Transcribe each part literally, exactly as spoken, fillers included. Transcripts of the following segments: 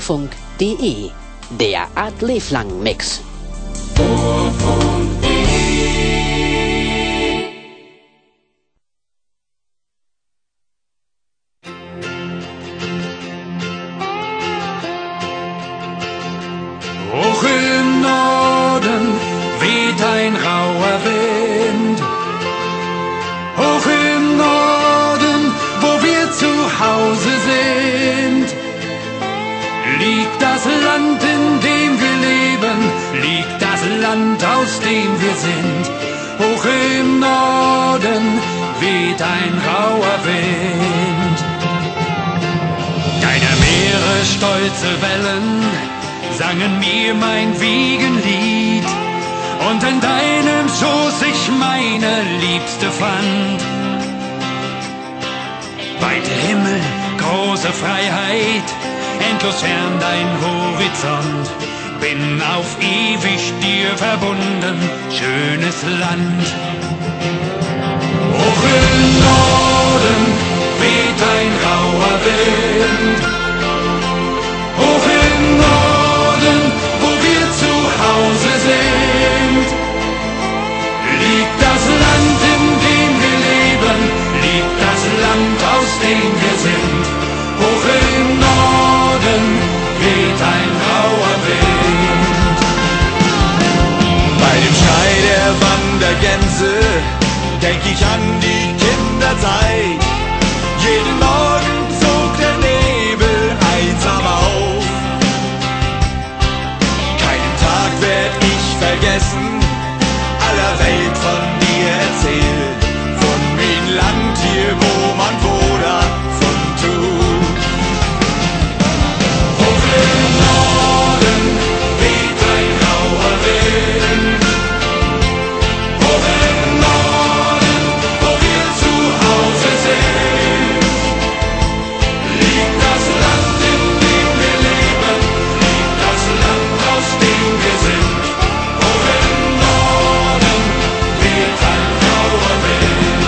Ohrfunk punkt de, der Art Leblang Mix. Hoch im Norden weht ein rauer Wind. Hoch im Norden, wo wir zu Hause sind, liegt das Land, in dem wir leben, liegt das Land, aus dem wir sind. Hoch im Norden weht ein rauer Wind. Deine Meere stolze Wellen sangen mir mein Wiegenlied, und in deinem Schoß ich meine Liebste fand. Weite Himmel, große Freiheit, endlos fern dein Horizont, bin auf ewig dir verbunden, schönes Land. Hoch im Norden weht ein rauer Wind. Hoch im Norden, wo wir zu Hause sind, liegt das Land, in dem wir leben, liegt das Land, aus dem wir sind. Hoch im Norden weht ein rauer Wind. Bei dem Schrei der Wandergänse denk ich an die Kinderzeit. Jeden Morgen zog der Nebel einsam auf. Keinen Tag werd ich vergessen, aller Welt von dir erzählt. Von dem Land hier, wo man Wohler von tut. Hoch im Norden weht ein rauer Wind. Hoch im Norden, wo wir zu Hause sind, liegt das Land, in dem wir leben, liegt das Land, aus dem wir sind. Hoch im Norden weht ein rauer Wind.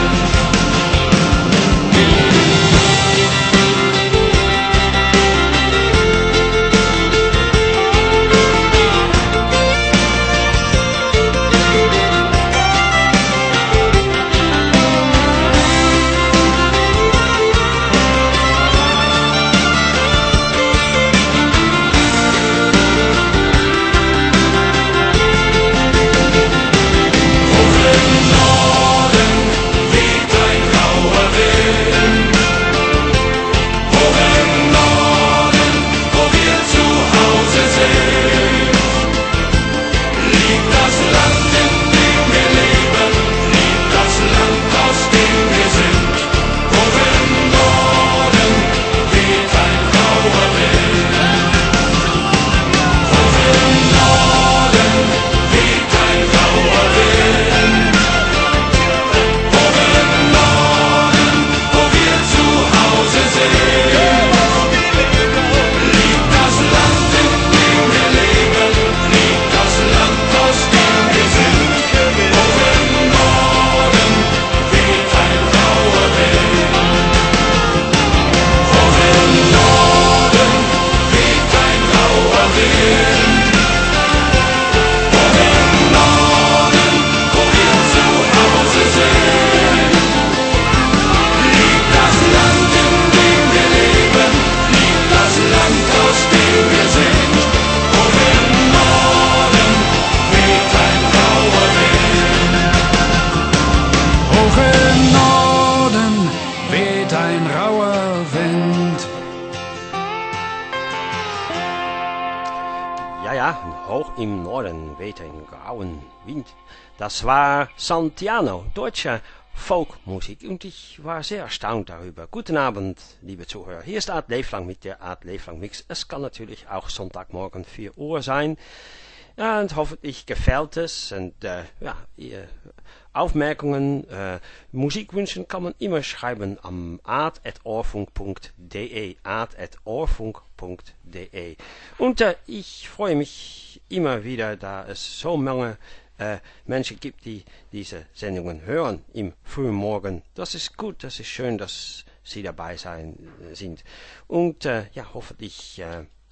Hoch im Norden weht ein grauen Wind. Das war Santiano, deutsche Folkmusik, und ich war sehr erstaunt darüber. Guten Abend, liebe Zuhörer. Hier ist Art Leblang mit der Art Leblang Mix. Es kann natürlich auch Sonntagmorgen vier Uhr sein. Ja, und hoffentlich gefällt es. Und äh, ja, ihr Aufmerkungen, äh, Musikwünschen kann man immer schreiben am art at ohrfunk punkt de, art at ohrfunk punkt de. Und äh, ich freue mich immer wieder, da es so mange äh, Menschen gibt, die diese Sendungen hören im frühen Morgen. Das ist gut, das ist schön, dass Sie dabei sein äh, sind. Und äh, ja, hoffentlich äh,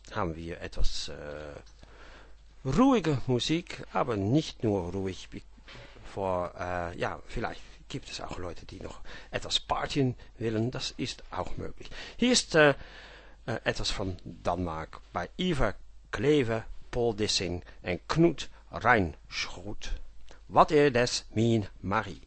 haben wir etwas äh, ruhige Musik, aber nicht nur ruhig. Vor, äh, ja, vielleicht gibt es auch Leute, die noch etwas partien willen. Das ist auch möglich. Hier ist äh, äh, etwas von Danmark bei Ivar Kleve, Paul Dissing en Knut Reinschroot. Wat er des min Marie.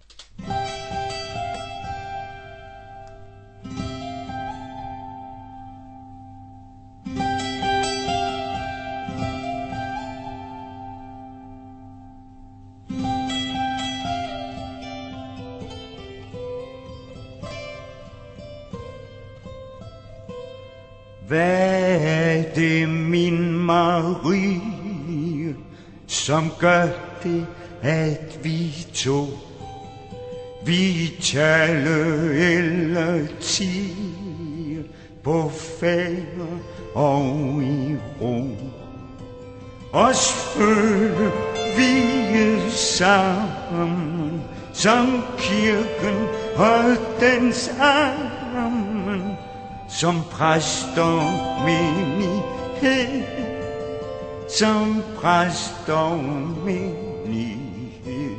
Hvad er det, min Marie, som gør det, at vi to, vi taler eller tiger på færd og i ro? Os føler vi sammen, som kirken og dens armen, som præst og menighed, som præst og menighed.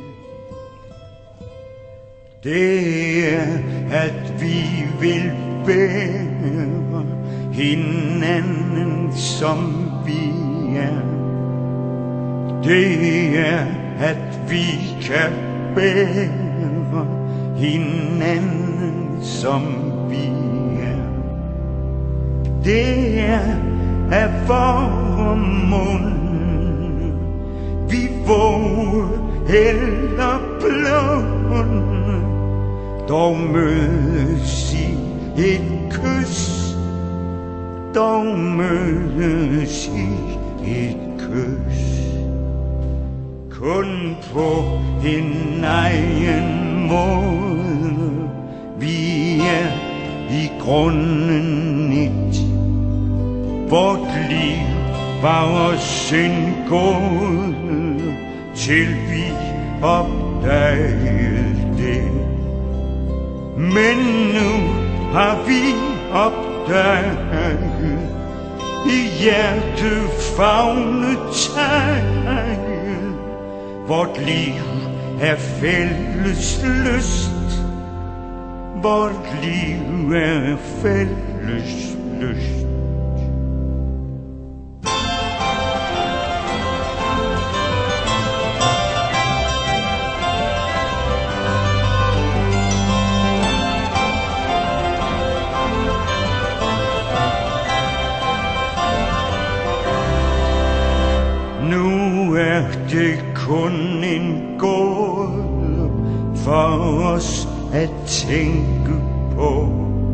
Det er, at vi vil bære hinanden, som vi er. Det er, at vi kan bære hinanden, som vi er. Det er af vor mund, vi våger eller blåen, dog mødes i et kys, dog mødes i et kys. Kun på en egen måde, vi er i grunden et. Vort liv var os en gåde, til vi opdagede det. Men nu har vi opdaget, i hjertet favnet tegnet. Vort liv er fælles lyst, vort liv er fælles lyst. Det kun en gåde for os at tænke på,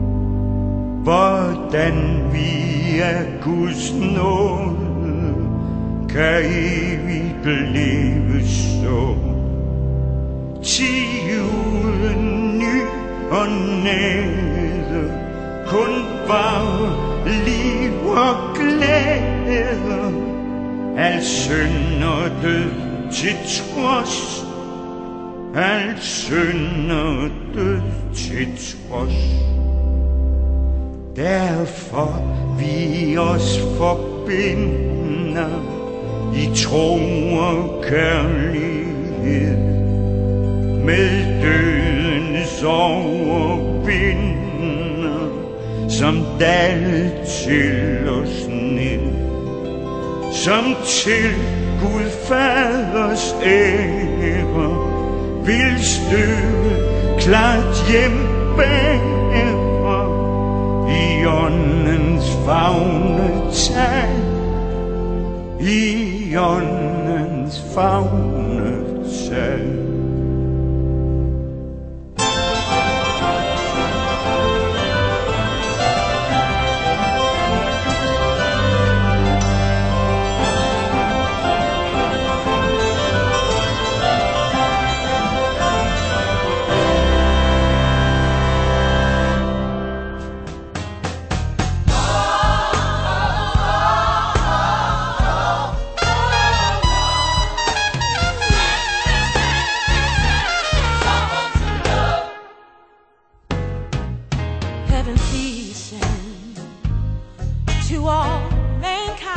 hvordan vi af Guds nåde kan evigt leve så. Ti uden ny og næde, kun var liv og glæde. Al synd og død til trods, al synd og død til trods. Derfor vi os forbinder i tro og kærlighed, med dødens overvinder, som dal til os ned. Som til Gud Faders ære vil støve klart hjem bære, i åndens favne tag, i åndens favne tag. To all mankind.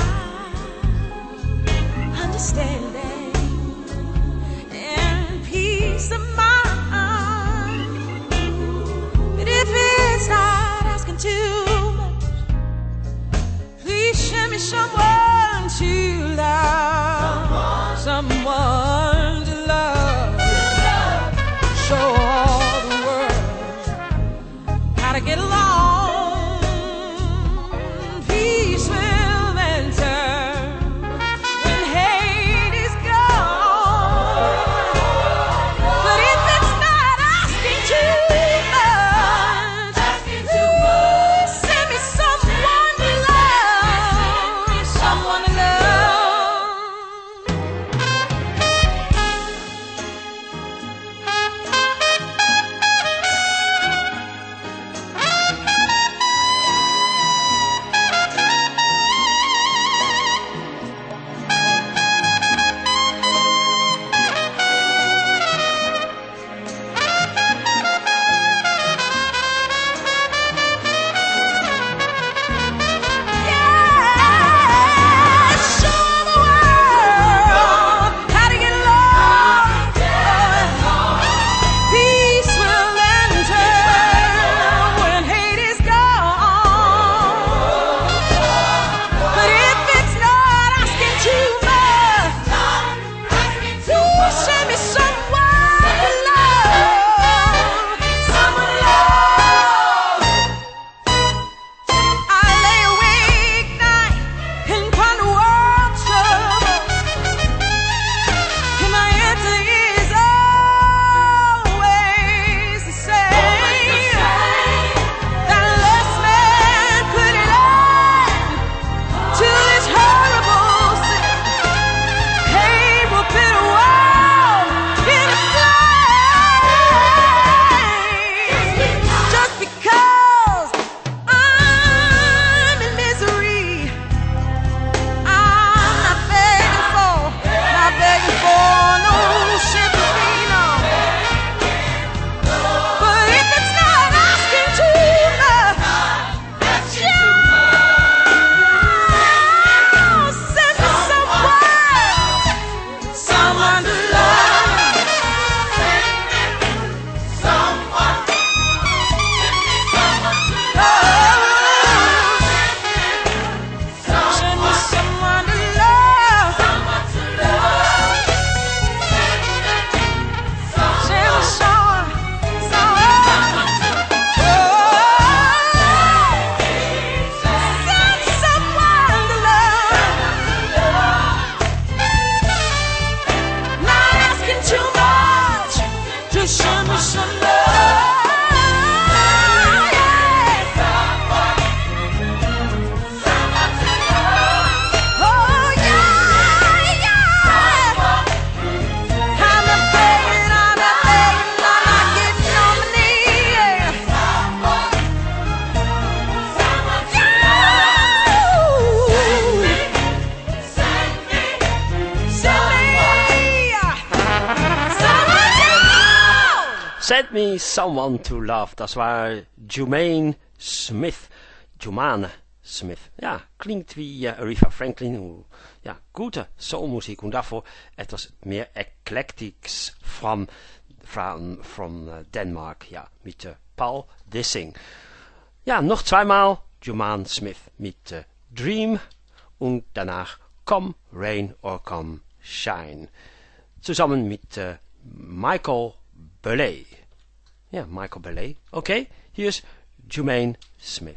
Send Me Someone to Love. Das war Jermaine Smith. Jumane Smith. Ja, klingt wie uh, Aretha Franklin. Ja, gute Soulmusik. Und davor etwas mehr Eclectics from, from, from uh, Denmark. Ja, mit uh, Paul Dissing. Ja, noch zweimal Jumane Smith mit uh, Dream. Und danach Come Rain or Come Shine. Zusammen mit uh, Michael Bublé. Ja, Michael Bublé. Okay, hier ist Jermaine Smith.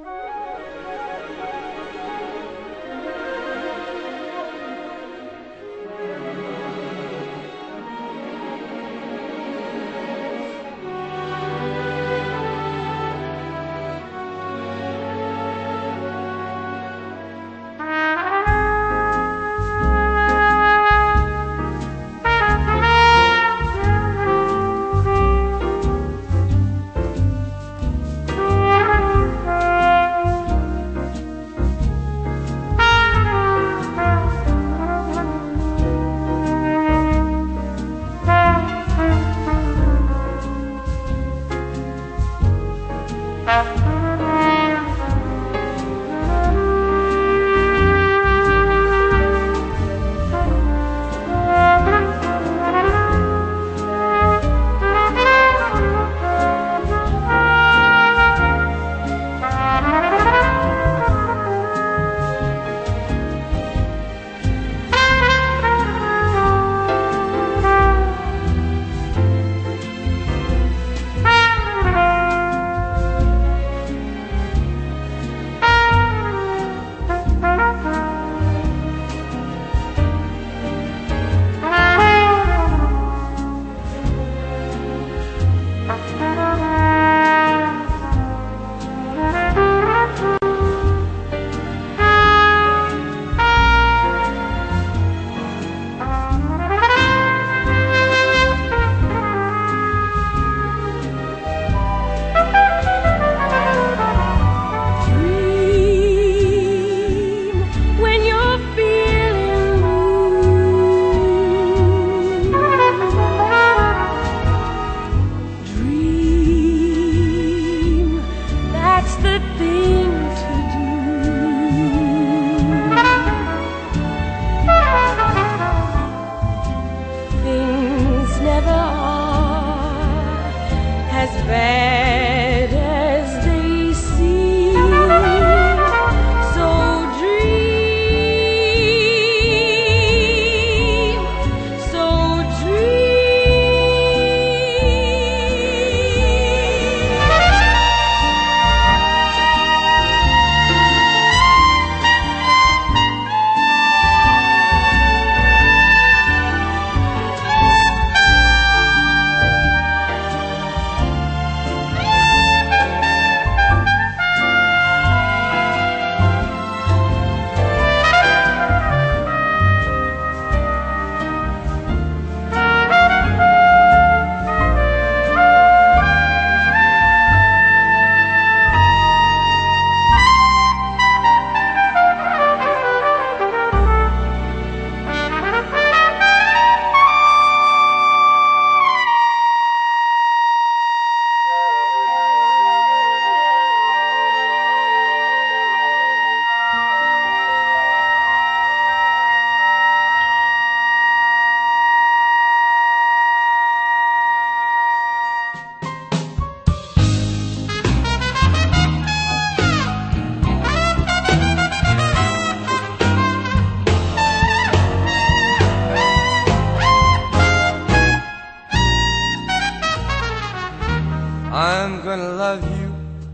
I'm gonna love you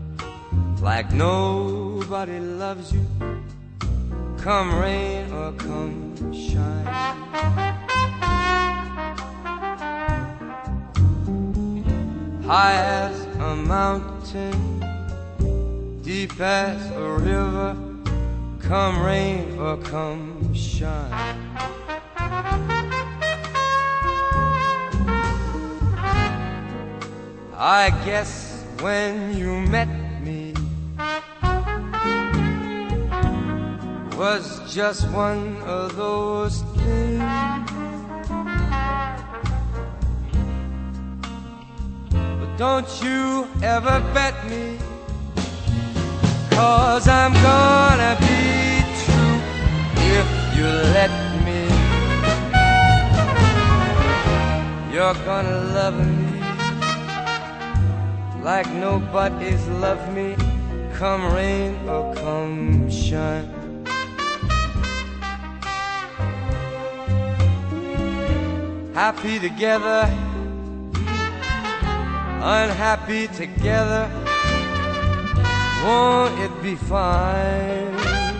like nobody loves you, come rain or come shine. High as a mountain, deep as a river, come rain or come shine. I guess when you met me was just one of those things Don't you ever bet me, 'cause I'm gonna be true if you let me. You're gonna love me like nobody's loved me, come rain or come shine. Happy together, unhappy together, won't it be fine?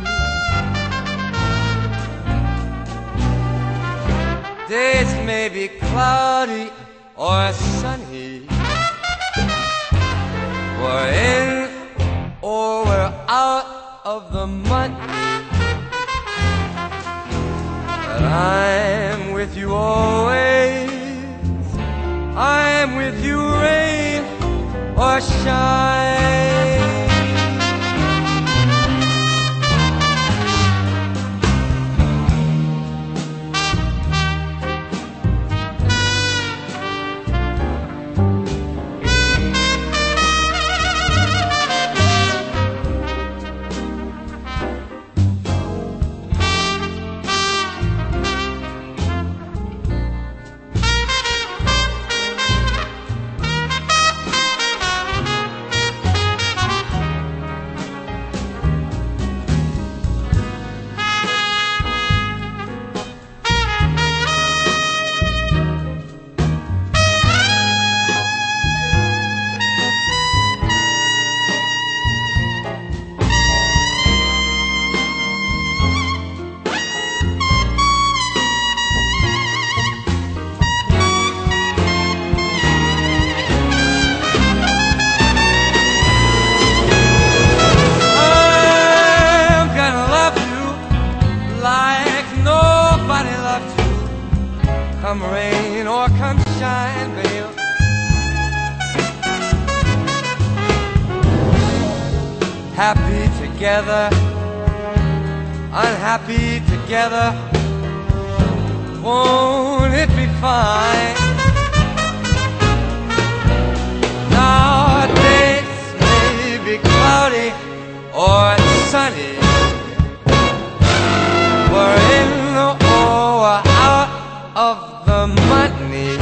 Days may be cloudy or sunny, we're in or we're out of the money, but I'm with you always. I'm with you, rain or shine. Come rain or come shine, babe. Happy together, unhappy together, won't it be fine? Now days may be cloudy or sunny, we're in or we're out of the money.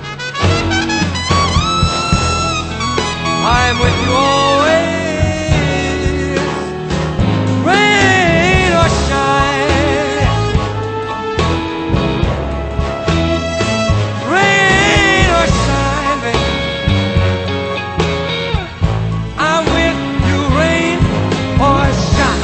I'm with you always, rain or shine, rain or shine, baby. I'm with you, rain or shine.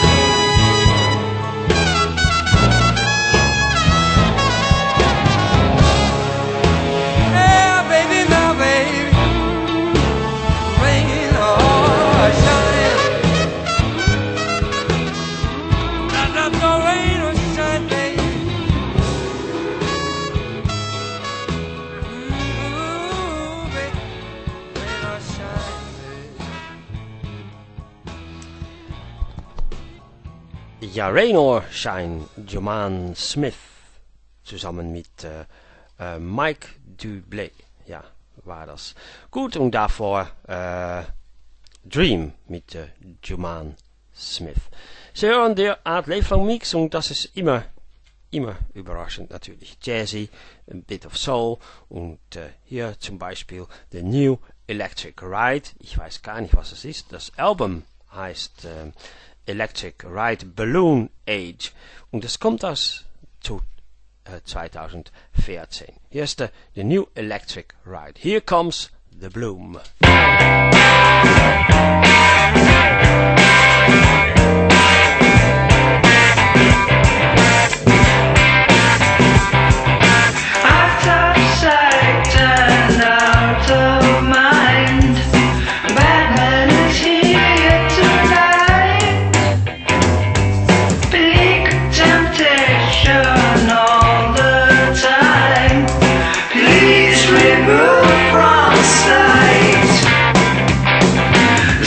Ja, Rain or Shine, Jermaine Smith, zusammen mit äh, äh, Mike Dublé, ja, war das. Gut, und davor äh, Dream mit äh, Jermaine Smith. Sie hören der Art Leblang Mix und das ist immer, immer überraschend natürlich. Jazzy, a bit of Soul und äh, hier zum Beispiel The New Electric Ride. Ich weiß gar nicht, was es ist. Das Album heißt äh, Electric Ride Balloon Age und es kommt aus zu, äh, zwanzig vierzehn. Hier ist der The New Electric Ride. Here comes the bloom. Please remove from sight.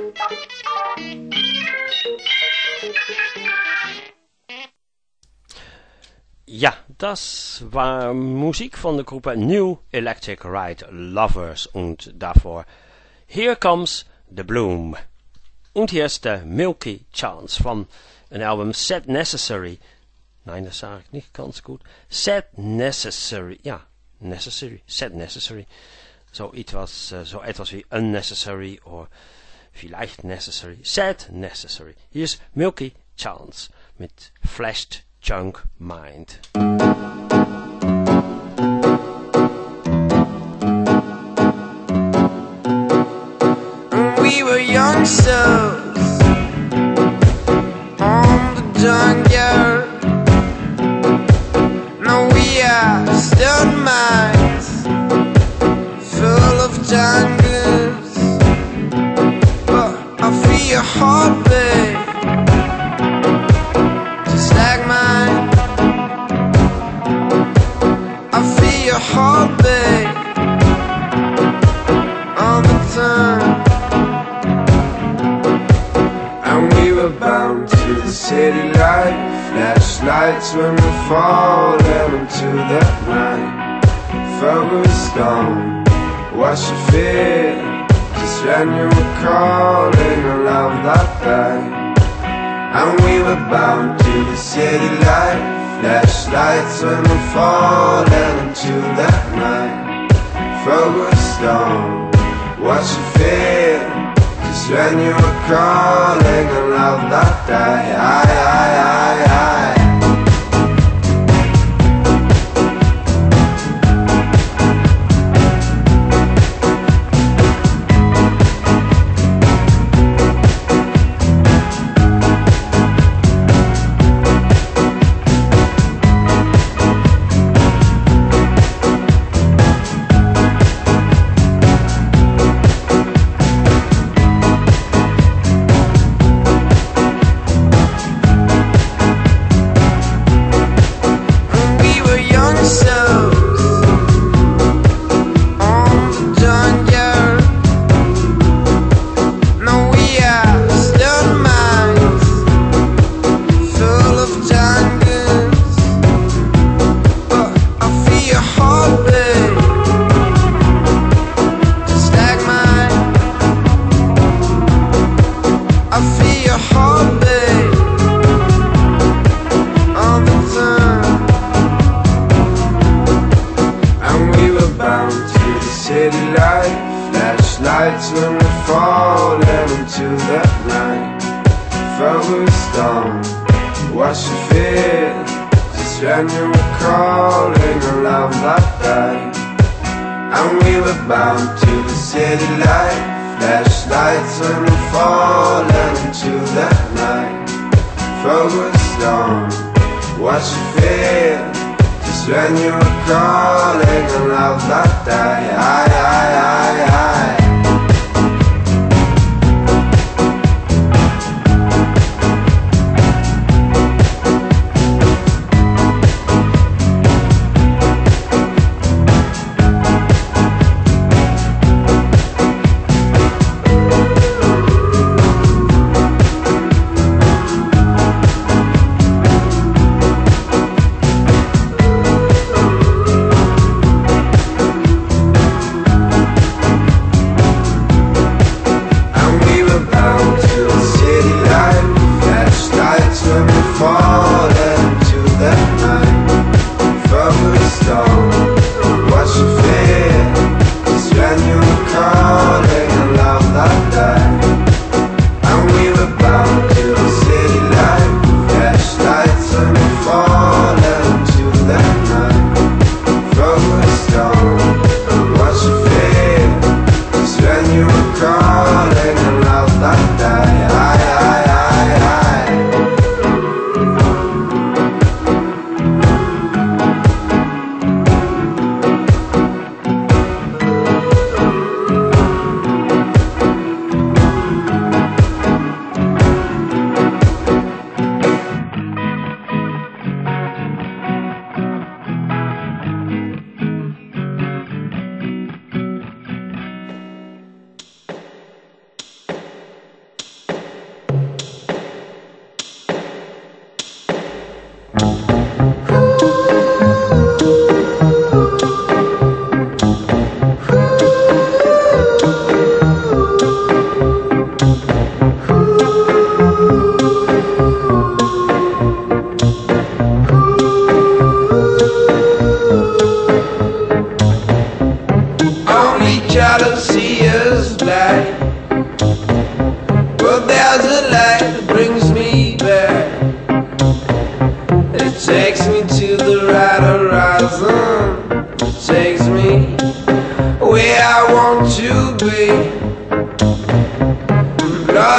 Ja, das war Musik von der Gruppe New Electric Ride Lovers und davor Here Comes the Bloom. Und hier ist der Milky Chance von ein Album Set Necessary. Nein, das sage ich nicht ganz gut. Set Necessary, ja, Necessary, Set Necessary. So etwas, uh, so etwas wie Unnecessary oder vielleicht Necessary. Set Necessary. Hier ist Milky Chance mit Flashed Junk Mind. We were youngsters on the junkyard. Now we are stud minds full of jungles. But I feel your heartbeat just like mine. I feel your heartbeat all the time. And we were bound to the city life, flashlights when we're falling into the night. Focused on what you feel, just when you were calling a love that day. And we were bound to the city life, flashlights when we're falling into the night. Focused on what you feel, just when you were calling a love that day. I, I, I, I.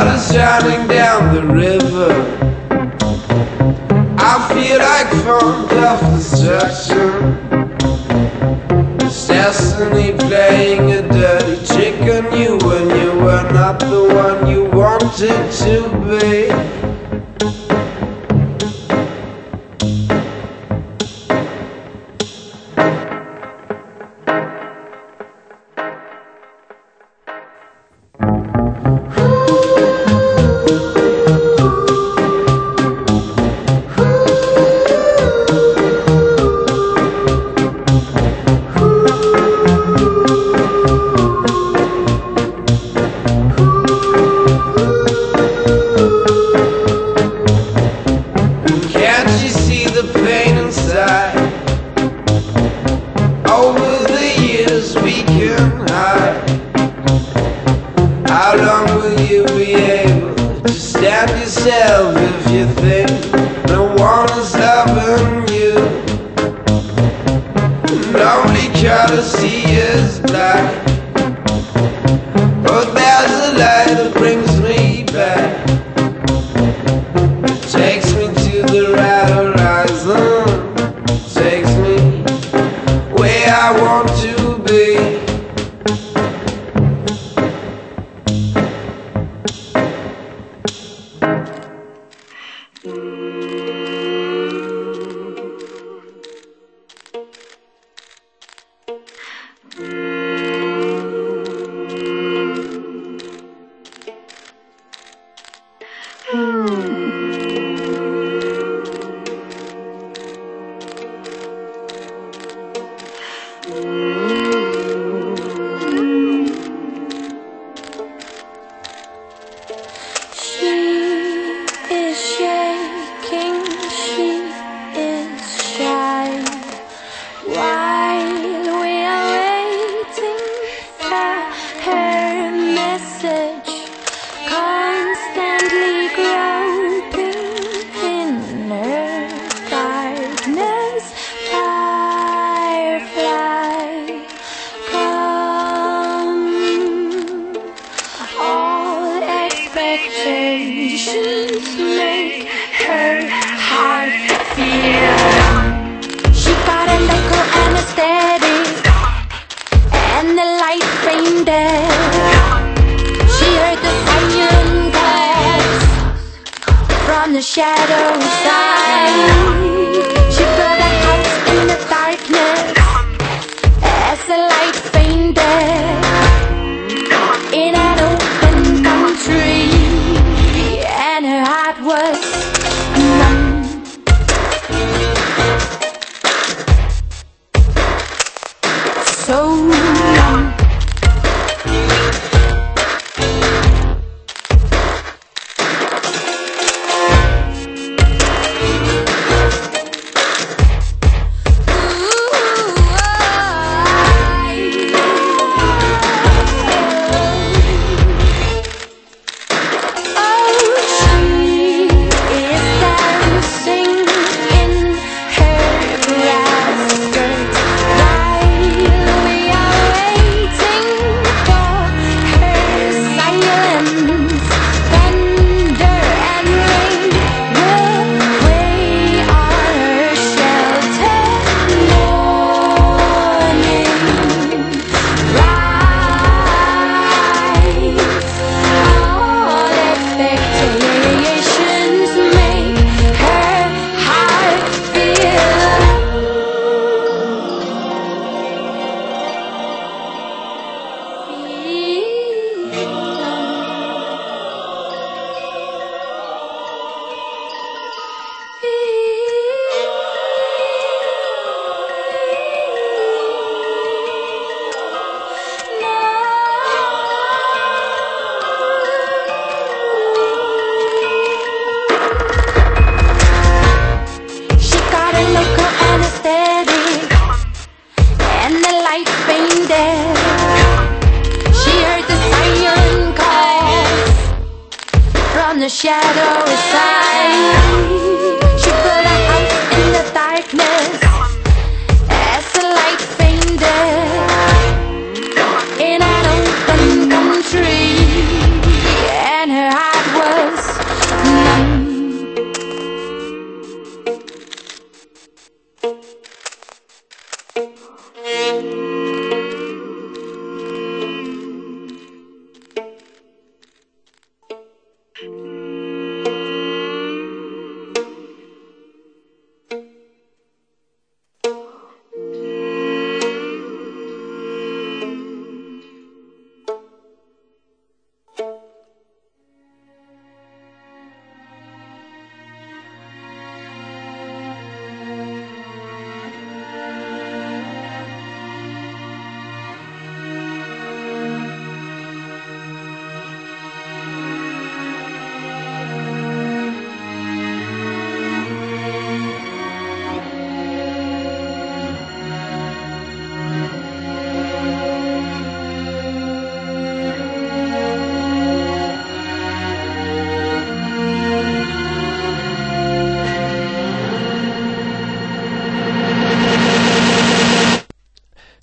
water's shining down the river. I feel like front of destruction. It's destiny playing a dirty trick on you when you were not the one you wanted to be. the shadow aside. She put a house in the darkness as the light faded in an open country, and her eyes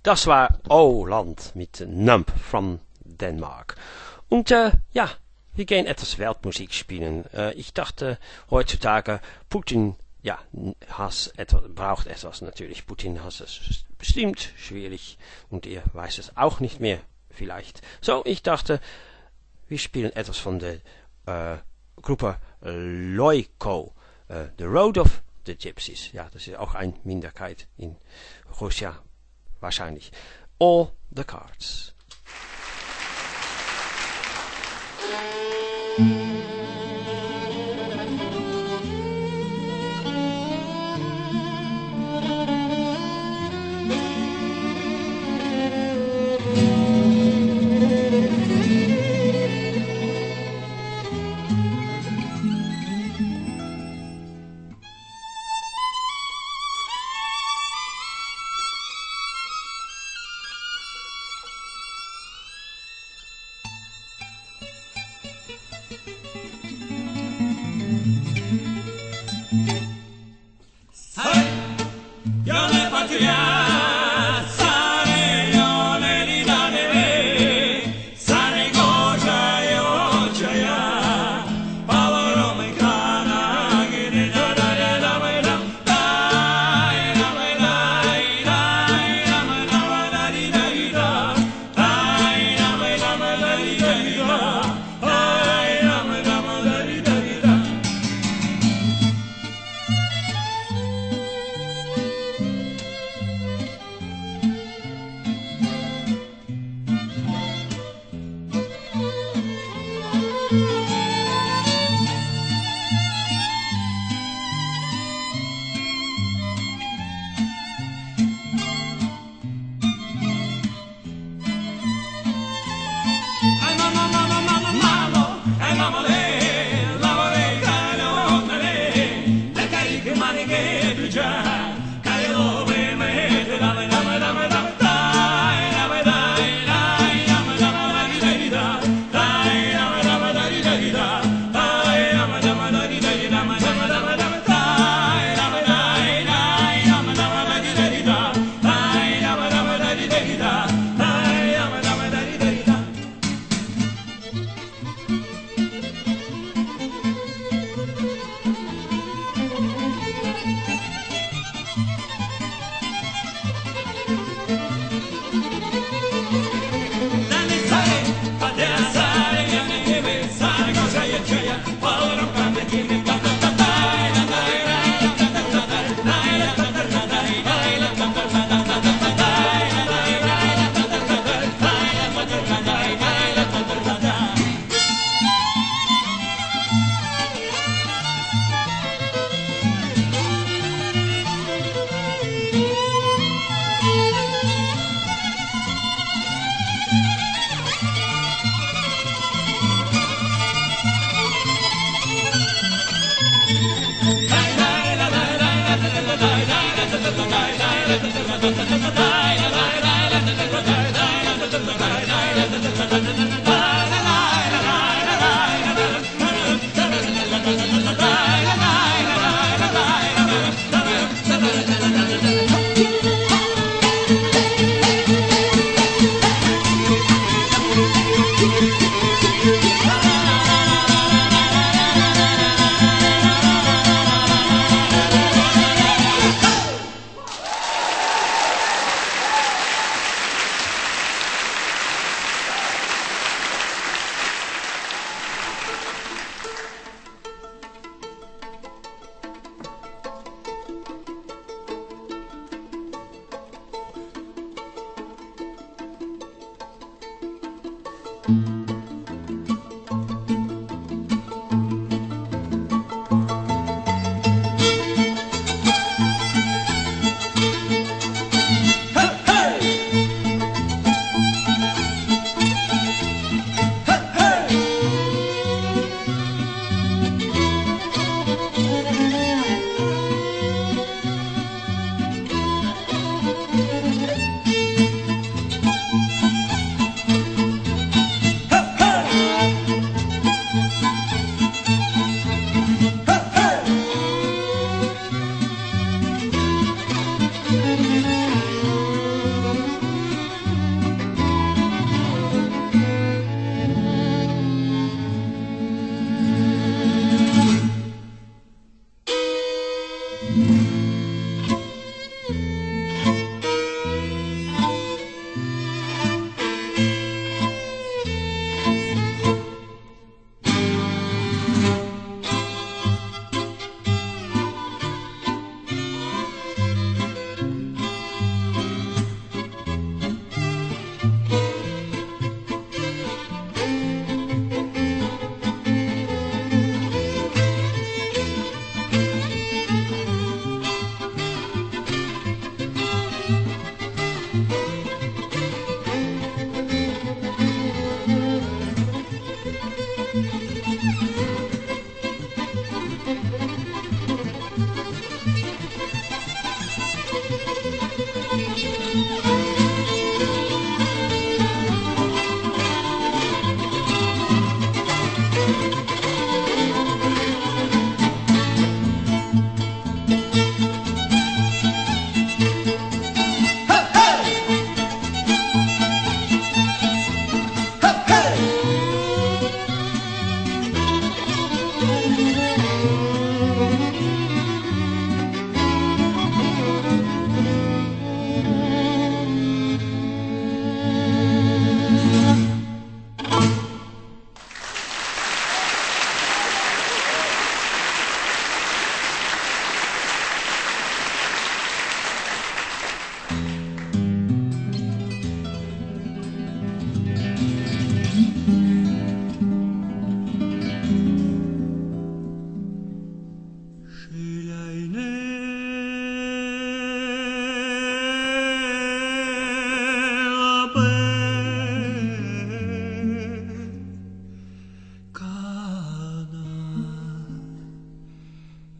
das war O Land mit Nump from Denmark. Und äh, ja, wir gehen etwas Weltmusik spielen. Äh, ich dachte heutzutage, Putin ja, has etwas, braucht etwas natürlich. Putin hat es bestimmt schwierig und er weiß es auch nicht mehr vielleicht. So, ich dachte, wir spielen etwas von der äh, Gruppe Loiko, äh, The Road of the Gypsies. Ja, das ist auch eine Minderheit in Russland wahrscheinlich. All the Cards.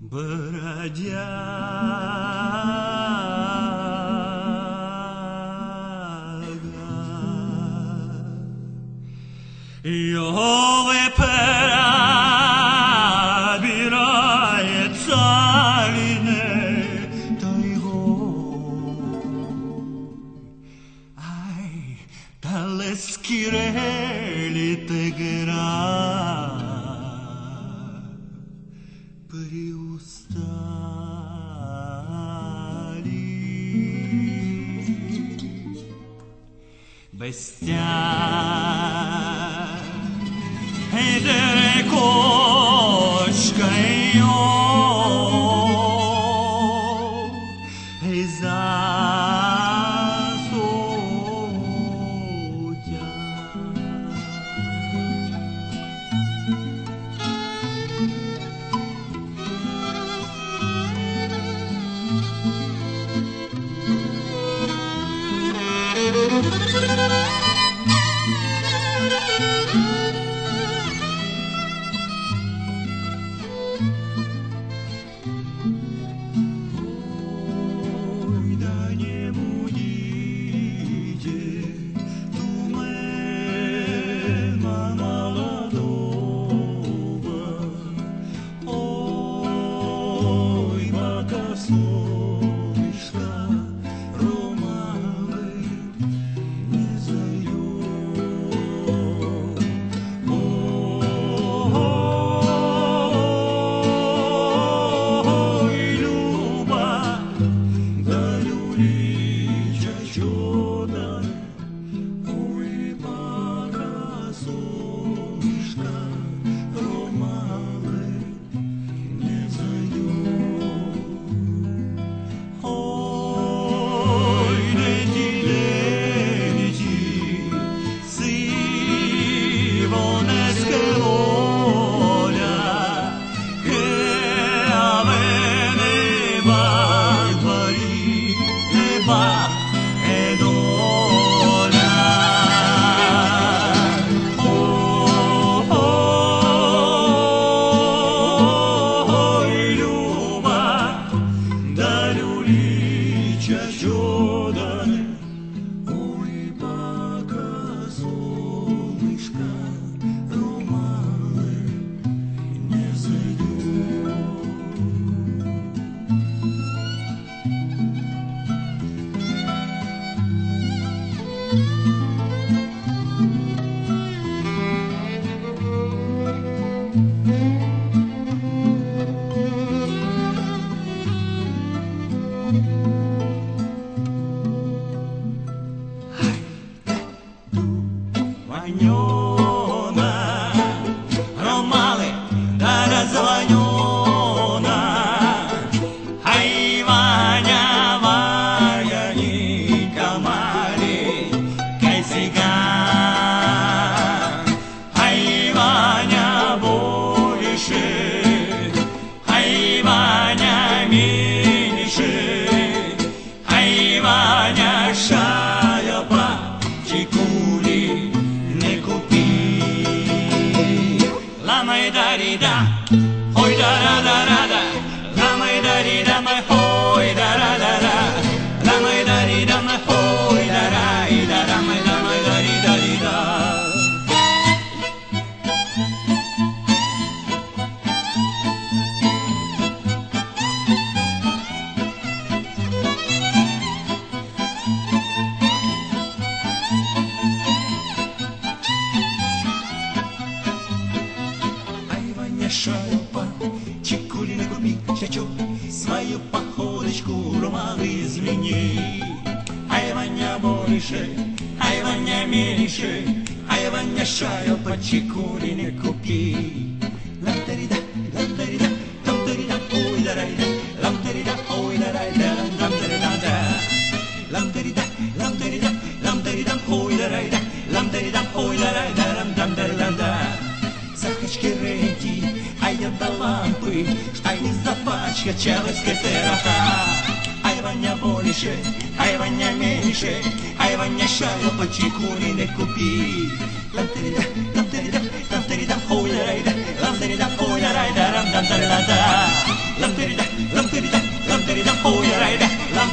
Его пробирает савиной тайгой. Ай, талескирели тегера приустали. Бестя Eder koşka yok Ezasudya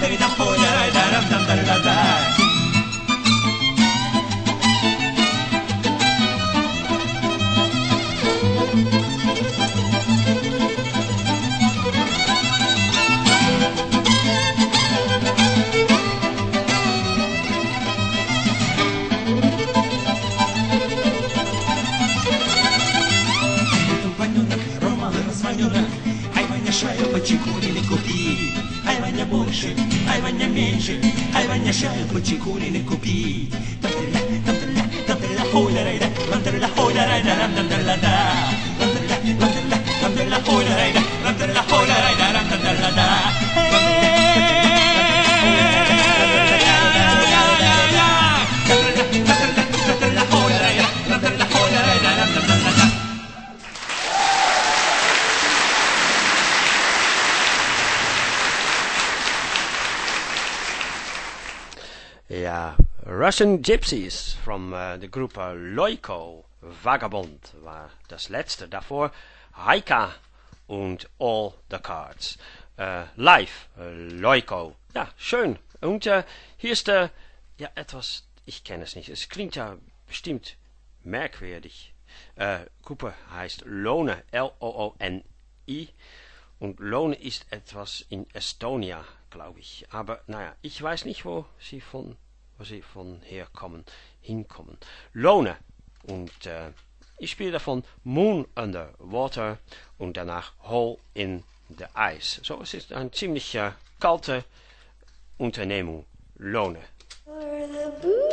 Ja, Russian Gypsies from uh, the group uh, Loiko, Vagabond war das letzte. Davor Haika und All the Cards. Uh, live, uh, Loiko. Ja, schön. Und uh, hier ist der, ja, etwas, ich kenne es nicht. Es klingt ja bestimmt merkwürdig. Uh, Gruppe heißt Lone, L O O N I. Und Lone ist etwas in Estonia, glaube ich. Aber naja, ich weiß nicht, wo sie von, wo sie von herkommen, hinkommen. Lone. Und äh, ich spiele davon Moon Under Water und danach Hole in the Ice. So, es ist eine ziemlich äh, kalte Unternehmung. Lone. For the boom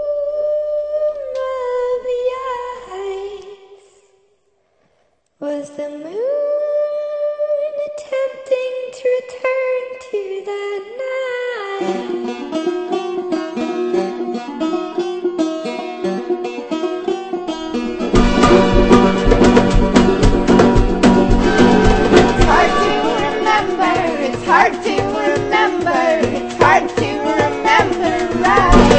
of the eyes was the moon attempting to return to the night. It's hard to remember, it's hard to remember, it's hard to remember right.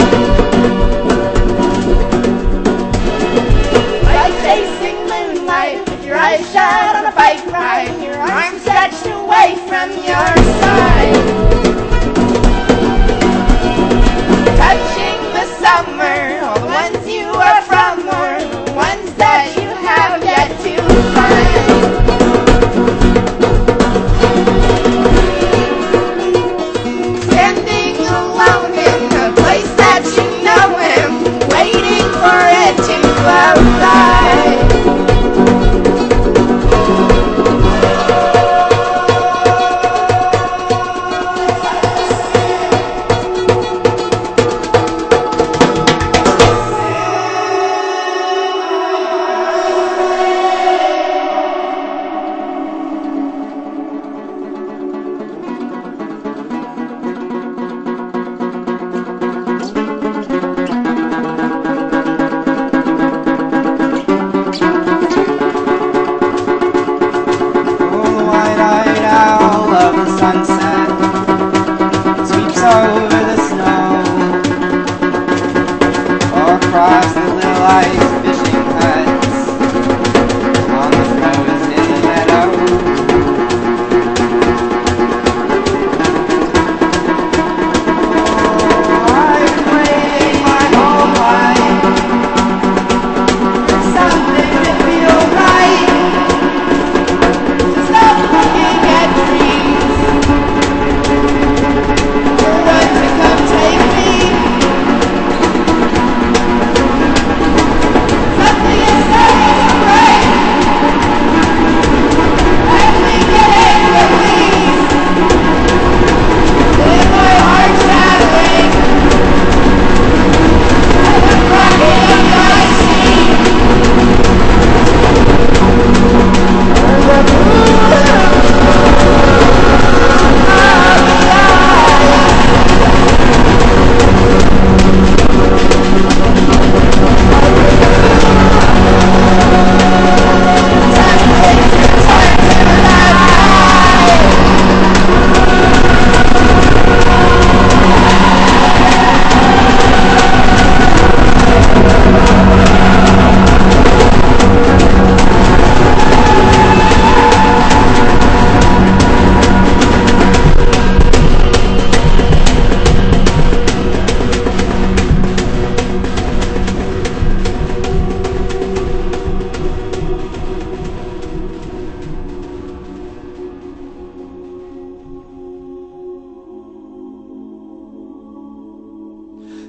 Like chasing moonlight with your eyes shut on a bike ride, your arms stretched away from your side. Touching the summer, all the ones you are from, or the ones that you have yet to find. Standing alone in a place that you know him, waiting for it to arrive.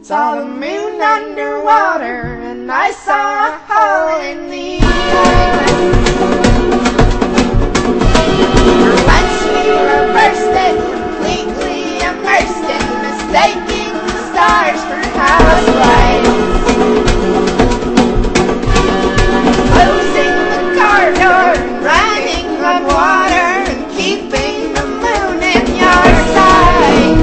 Saw the moon underwater, and I saw a hole in the ice. For once we were bursting, completely immersed in mistaking the stars for house lights. Closing the car door and running on water and keeping the moon in your sight.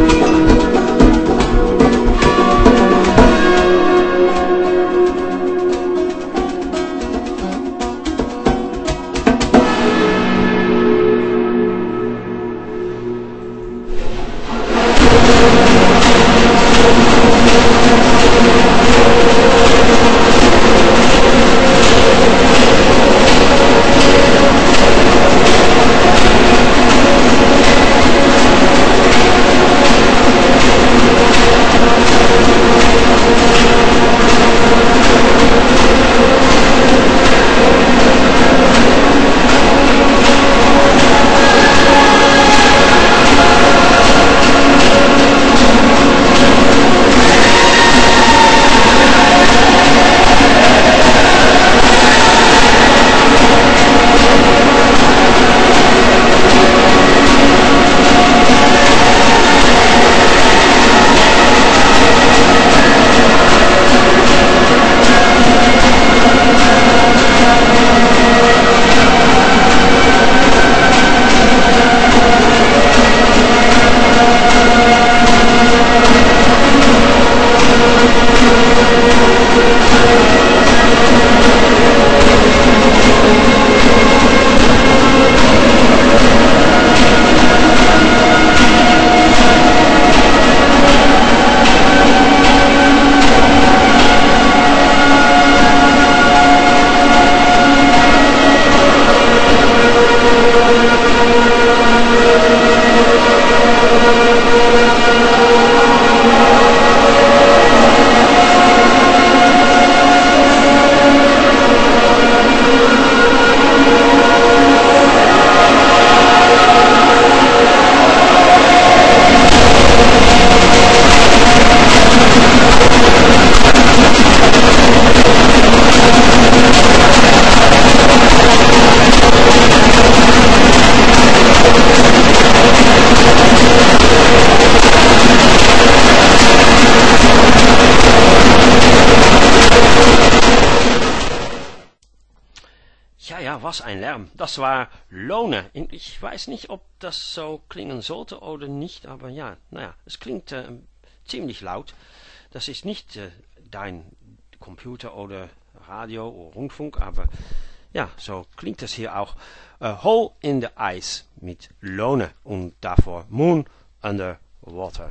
Was ein Lärm. Das war Lone. Ich weiß nicht, ob das so klingen sollte oder nicht, aber ja, naja, es klingt äh, ziemlich laut. Das ist nicht äh, dein Computer oder Radio oder Rundfunk, aber ja, so klingt es hier auch. Uh, Hole in the Ice mit Lone und davor Moon Under Water.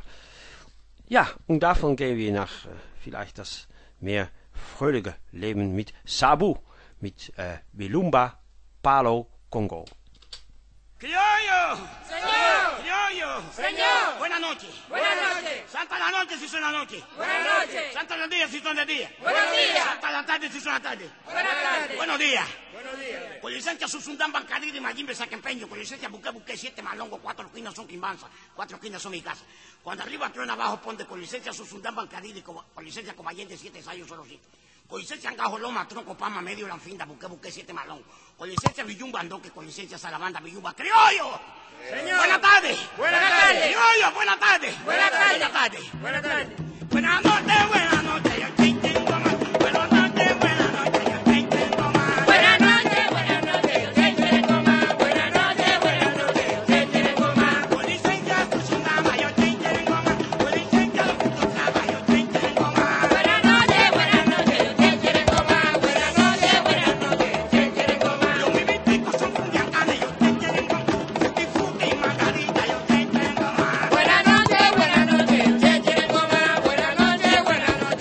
Ja, und davon gehen wir nach äh, vielleicht das mehr fröhliche Leben mit Sabu, mit äh, Bilumba Palo Congo. ¡Criollo! ¡Señor! ¡Criollo! ¡Señor! Buenas noches. Buenas noches. Santa la noche si son la noche. Buenas noches. Santa los días si son de día. Buenos días. Santa la tarde si son la tarde. Buenas tardes. Buenos días. Buenos días. Con licencia Susundán Bancariri, Mayimbe Saquempeño. Con licencia Buque Buque, siete malongo, cuatro esquinas son Quimbanza, cuatro esquinas son mi casa. Cuando arriba truena abajo ponte con licencia Susundán Bancariri, con, con licencia Comayente, siete ensayos solo siete. Con licencia Angajo Loma, Tronco Pama, Medio Lanfinda, Buque Buque, siete malongo. Con licencia Villumba Andoque, con licencia Salabanda, Villumba. ¡Criollo! Señor. Buenas tardes. Buenas tardes. Criollo, buenas tardes. Buenas tardes. Buenas tardes. Buenas tardes. Buenas noches, buenas noches. Yo tengo más. Buenas noches, buenas noches. Yo tengo más. Buenas noches, buenas noches. Yo te quiero más. Buenas noches, buenas noches. Yo te quiero más. Con licencia Susundama, yo tengo más. Con licencia Susundama, yo tengo más. Buenas noches, buenas noches. Yo te quiero más. Buenas noches, buenas noches. Yo te quiero más. Los mimiticos son cundiancanes, yo tengo más. Futi Futi y Margarita, yo tengo más. Buenas noches, buenas noches. Yo te quiero más. Buenas noches, buenas noches.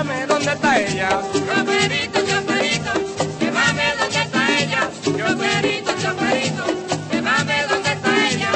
llévame donde está ella. Choferito, choferito, llévame donde está ella. Choferito, choferito, llévame donde está ella.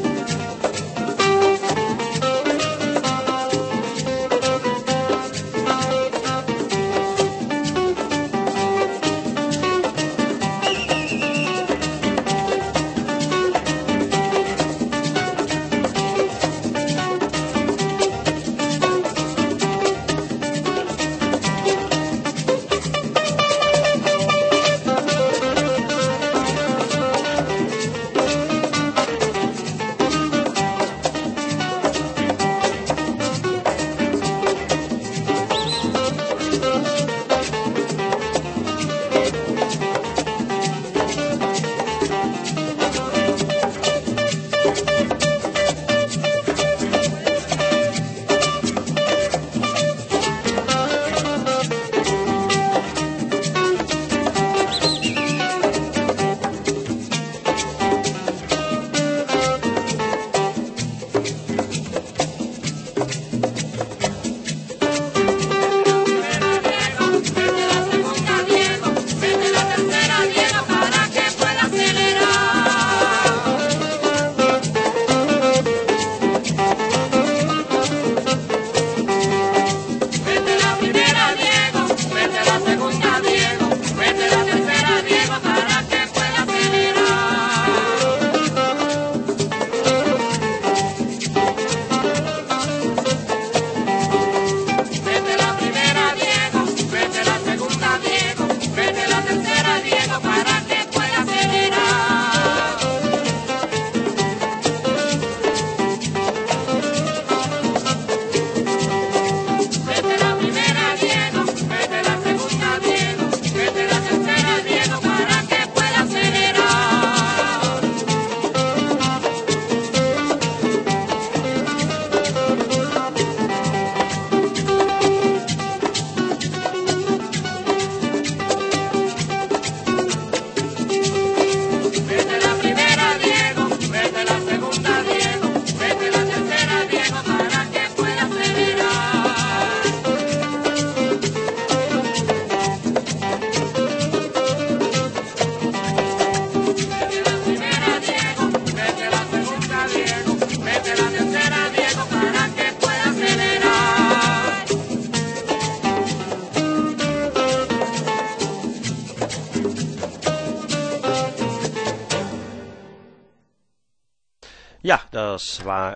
Ja, dat was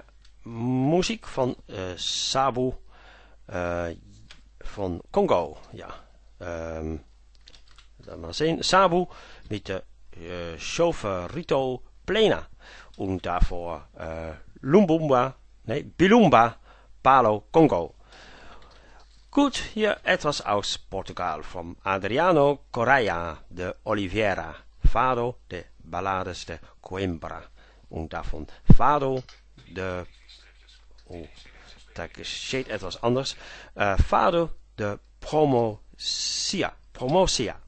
muziek van uh, Sabu uh, van Congo. Ja, um, dat maar zien. Sabu met de uh, Choferito Plena. En daarvoor uh, Lumbumba, nee, Bilumba, Palo, Congo. Goed, hier etwas aus Portugal van Adriano Correia de Oliveira, Fado de Ballades de Coimbra. Und davon Fado de... Oh, dat steht etwas anders. Uh, Fado de Promocia. Promocia.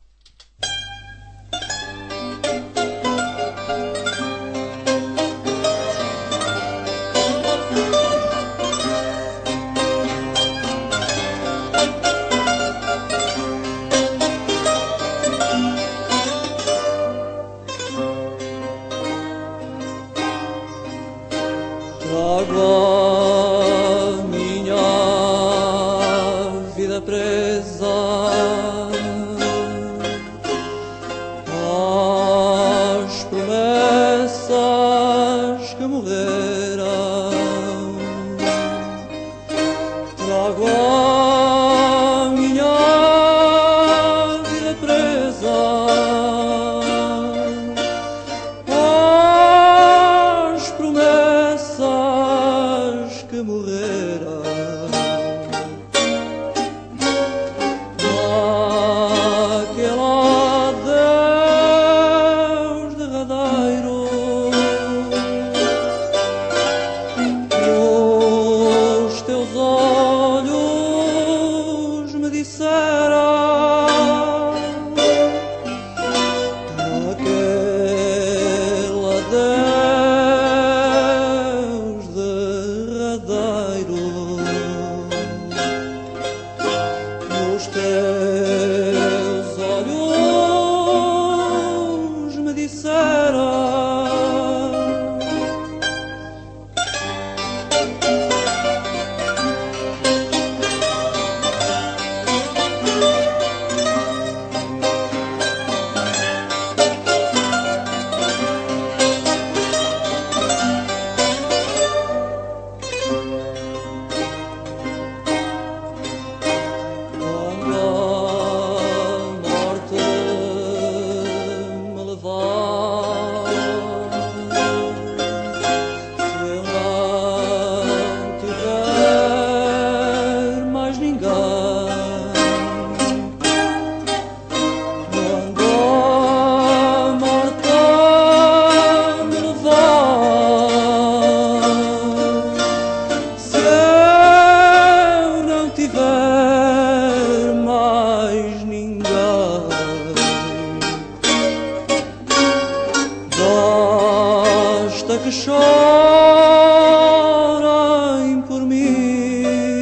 Trago a minha vida presa às promessas que morreram. Trago a minha vida presa às promessas que morreram. Naquele adeus derradeiro, os teus olhos me disseram. Naquele adeus derradeiro, os teus olhos me disseram que chorem por mim,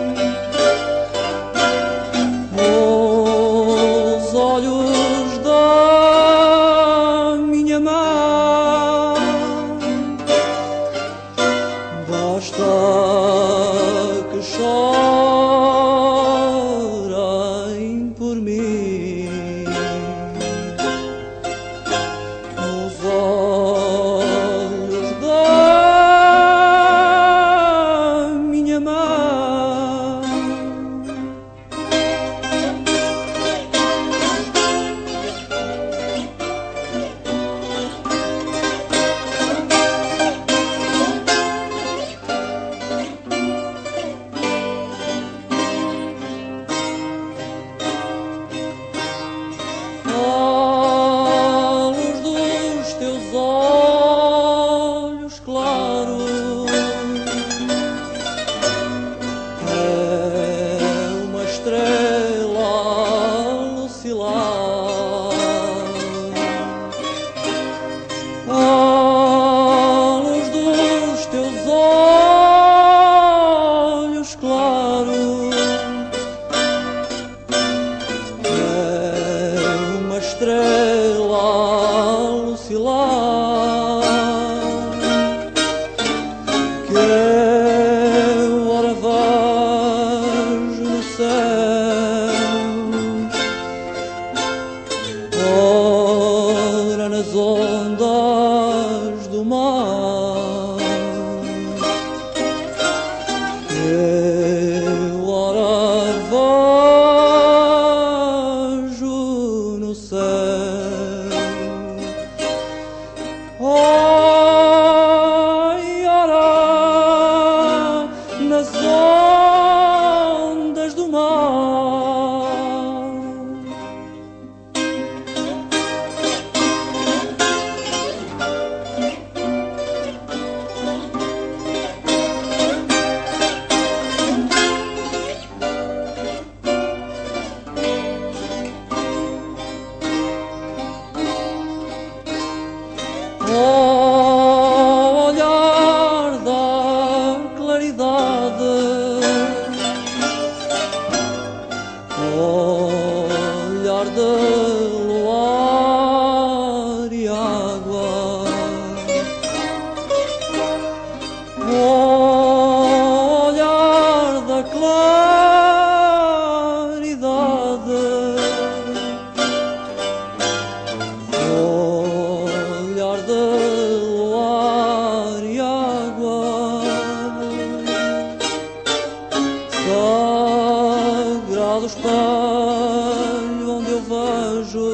os olhos da minha mãe. Basta que chorem por mim, os olhos da minha mãe. A luz dos teus olhos claros é uma estrela a lucilar. A luz dos teus olhos claros é uma estrela a lucilar, que eu ora vejo no céu, ora nas ondas do mar, que eu ora vejo no céu, oi, ora nas ondas do mar. Oh, olhar da claridade, olhar de luar e água, olhar da claridade, olhar de luar e água, sagrado espelho onde eu vejo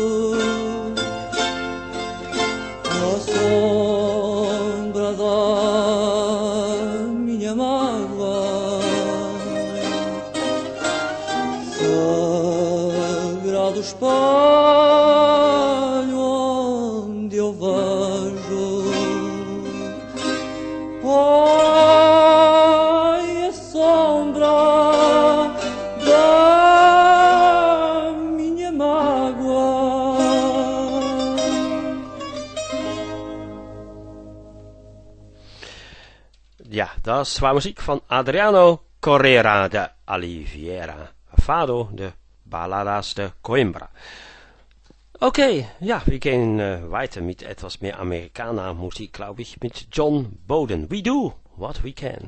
a sombra da minha mágoa, sagrado espelho onde eu vejo, oi, a sombra da minha mágoa. Ja, dat was Muziek van Adriano Correra de Oliveira. Fado de Balladas de Coimbra. Okay, ja, wir gehen äh, weiter mit etwas mehr Amerikaner-Musik, glaube ich, mit John Bowden. We do what we can.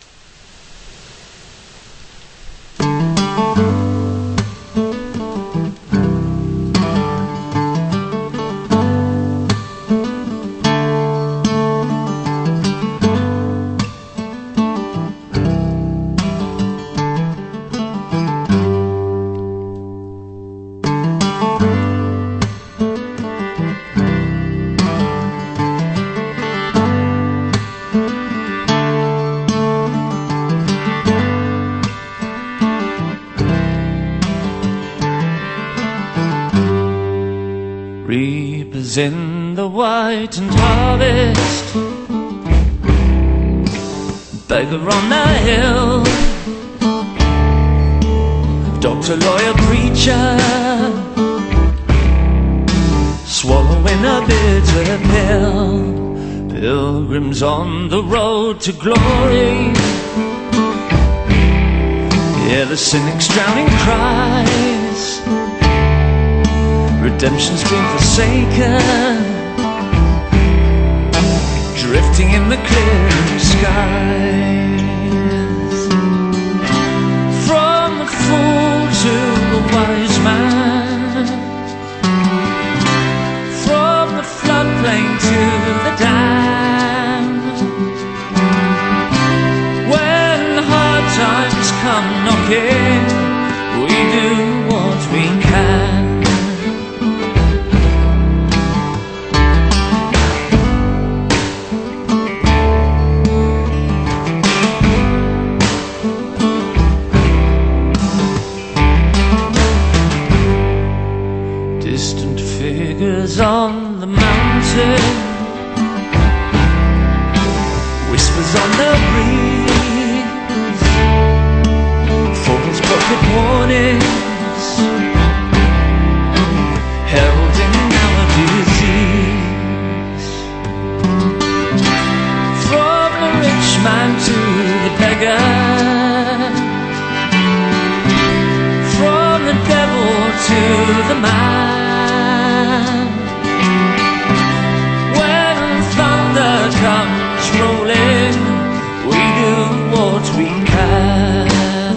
Reapers in the whitened harvest, beggar on the hill, doctor, lawyer, preacher, swallowing a bitter pill, pilgrims on the road to glory. Hear the cynic's drowning cries, redemption's been forsaken, drifting in the clear skies. From the fool to the wise man, from the floodplain to the dam, when hard times come knocking, we do what we can. On the mountain, whispers on the breeze, falls broken warnings, heralding our disease. From the rich man to the beggar, from the devil to the man, comes rolling, we do what we can.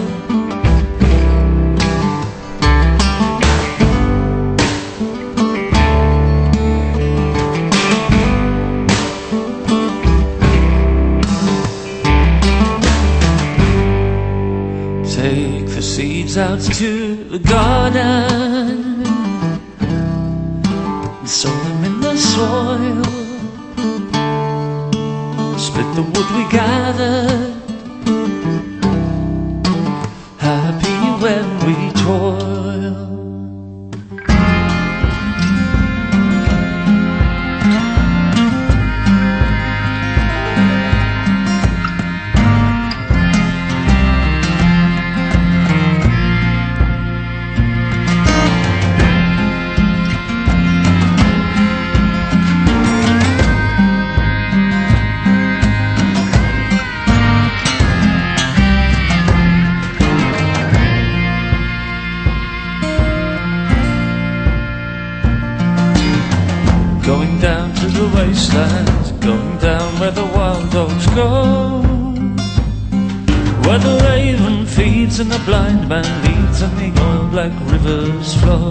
Take the seeds out to the garden, sow them in the soil, split the wood we gathered, happy when we toil. Wasteland, going down where the wild dogs go, where the raven feeds and the blind man leads and the oil black rivers flow.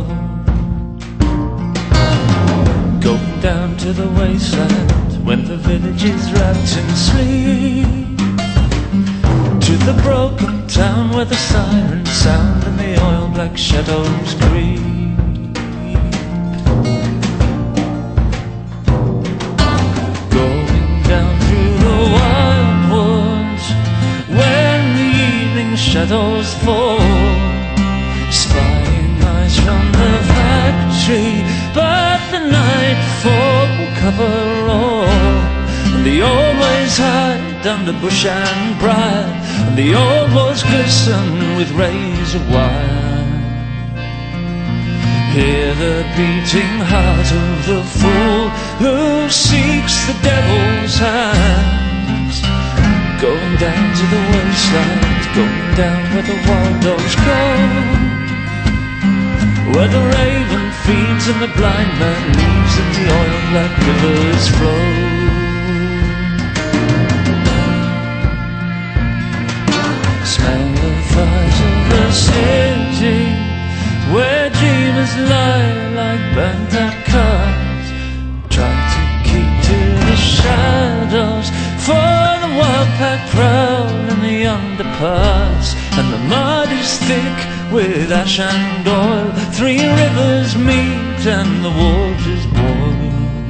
Going down to the wasteland when the village is wrapped in sleep, to the broken town where the sirens sound and the oil black shadows creep. Shadows fall, spying eyes from the factory, but the nightfall will cover all. And they always hide under bush and briar, and the old walls glisten with razor wire. Hear the beating heart of the fool who seeks the devil's hands, going down to the wasteland, going down where the wild dogs go, where the raven feeds and the blind man leaves and the oil black rivers flow. Smell the fires of the city, where dreamers lie like burnt out cars. Try to keep to the shadows, for the wild pack prowl in the underpass, and the mud is thick with ash and oil. Three rivers meet and the waters boil.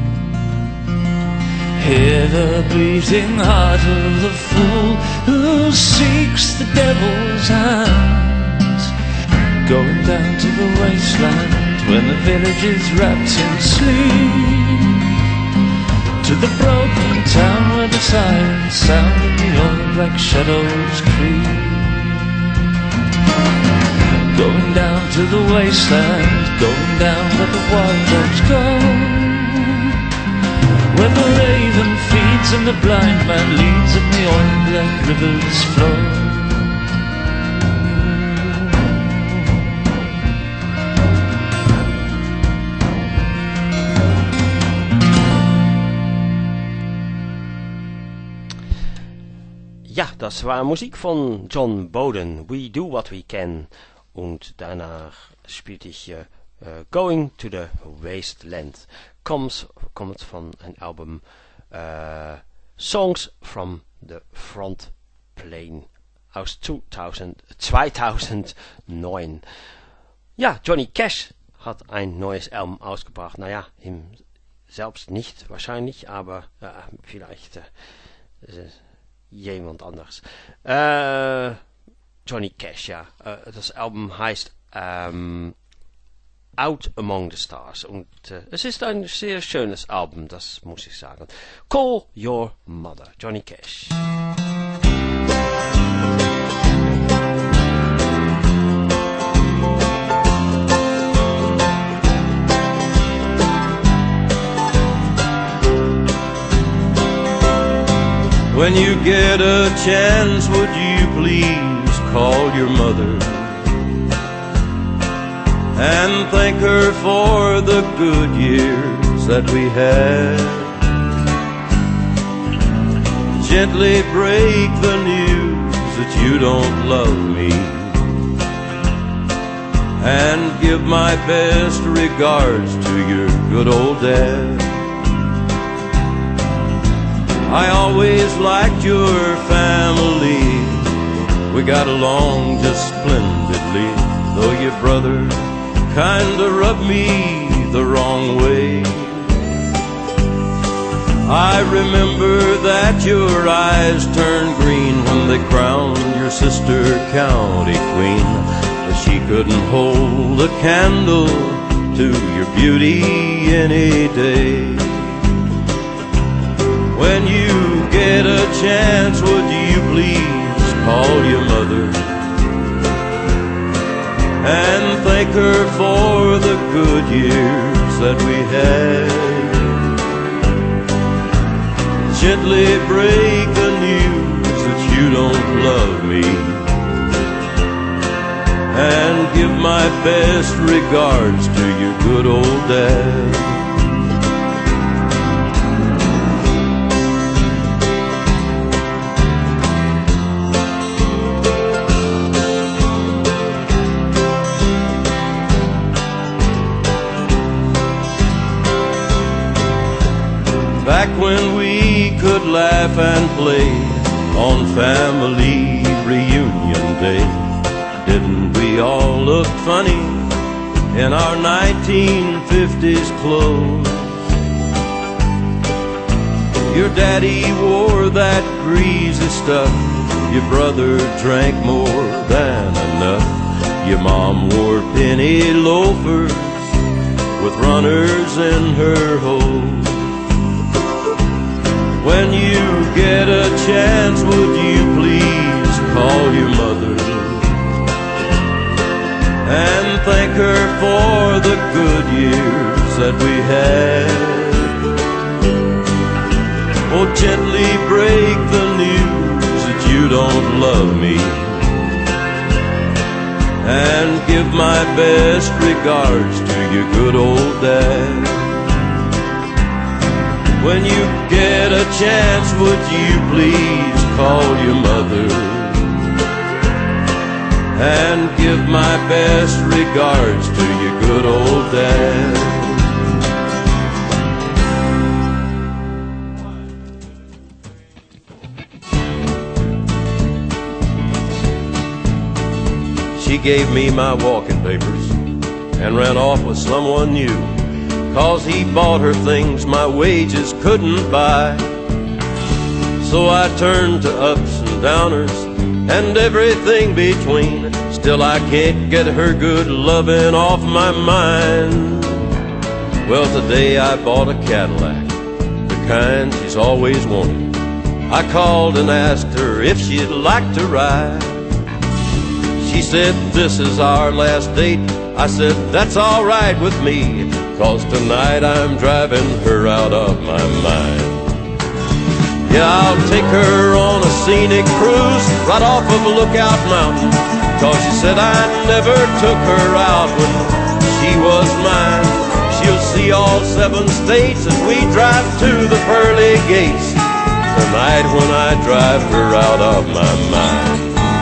Hear the beating heart of the fool who seeks the devil's hands, going down to the wasteland when the village is wrapped in sleep, to the broken town where the sirens sound and the old black shadows creep. Going down to the wasteland, going down where the wild dogs go, where the raven feeds and the blind man leads and the oil black rivers flow. Ja, das war Musik von John Bowden, We Do What We Can. Und danach spielte ich uh, uh, Going to the Wasteland. Comes, kommt von einem Album uh, Songs from the Front Plane aus zweitausendneun. Ja, Johnny Cash hat ein neues Album ausgebracht. Naja, ihm selbst nicht wahrscheinlich, aber uh, vielleicht uh, uh, jemand anders. Uh, Johnny Cash, ja. Uh, das Album heißt um, Out Among the Stars. Und uh, es ist ein sehr schönes Album, das muss ich sagen. Call Your Mother, Johnny Cash. When you get a chance, would you please call your mother and thank her for the good years that we had? Gently break the news that you don't love me and give my best regards to your good old dad. I always liked your family, we got along just splendidly, though your brother kinda rubbed me the wrong way. I remember that your eyes turned green when they crowned your sister county queen, but she couldn't hold a candle to your beauty any day. When you get a chance, would you please call your mother and thank her for the good years that we had? Gently break the news that you don't love me and give my best regards to your good old dad. Back when we could laugh and play on family reunion day, didn't we all look funny in our nineteen fifties clothes? Your daddy wore that greasy stuff, your brother drank more than enough, your mom wore penny loafers with runners in her hose. When you get a chance, would you please call your mother and thank her for the good years that we had? Oh, gently break the news that you don't love me and give my best regards to your good old dad. When you get a chance, would you please call your mother and give my best regards to your good old dad. She gave me my walking papers and ran off with someone new, 'cause he bought her things my wages couldn't buy. So I turned to ups and downers and everything between. Still I can't get her good loving off my mind. Well, today I bought a Cadillac, the kind she's always wanted. I called and asked her if she'd like to ride. She said, this is our last date. I said, that's all right with me, 'cause tonight I'm driving her out of my mind. Yeah, I'll take her on a scenic cruise right off of Lookout Mountain, 'cause she said I never took her out when she was mine. She'll see all seven states as we drive to the pearly gates tonight when I drive her out of my mind.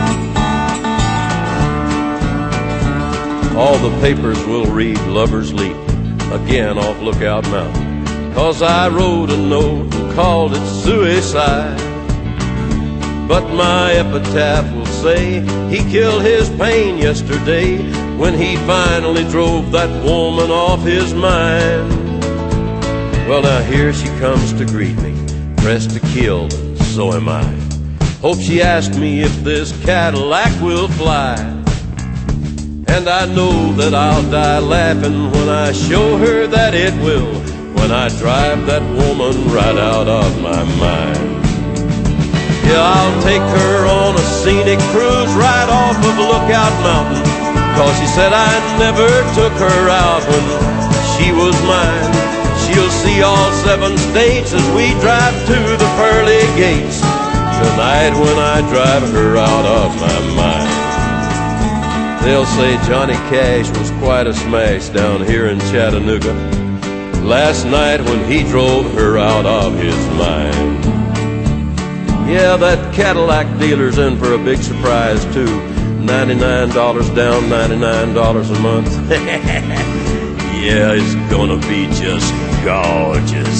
All the papers will read Lover's Leap again off Lookout Mountain, 'cause I wrote a note and called it suicide. But my epitaph will say he killed his pain yesterday when he finally drove that woman off his mind. Well, now here she comes to greet me, pressed to kill, and so am I. Hope she asked me if this Cadillac will fly. And I know that I'll die laughing when I show her that it will, when I drive that woman right out of my mind. Yeah, I'll take her on a scenic cruise right off of Lookout Mountain, 'cause she said I never took her out when she was mine. She'll see all seven states as we drive to the pearly gates tonight when I drive her out of my mind. They'll say Johnny Cash was quite a smash down here in Chattanooga last night when he drove her out of his mind. Yeah, that Cadillac dealer's in for a big surprise too. ninety-nine dollars down, ninety-nine dollars a month. Yeah, it's gonna be just gorgeous.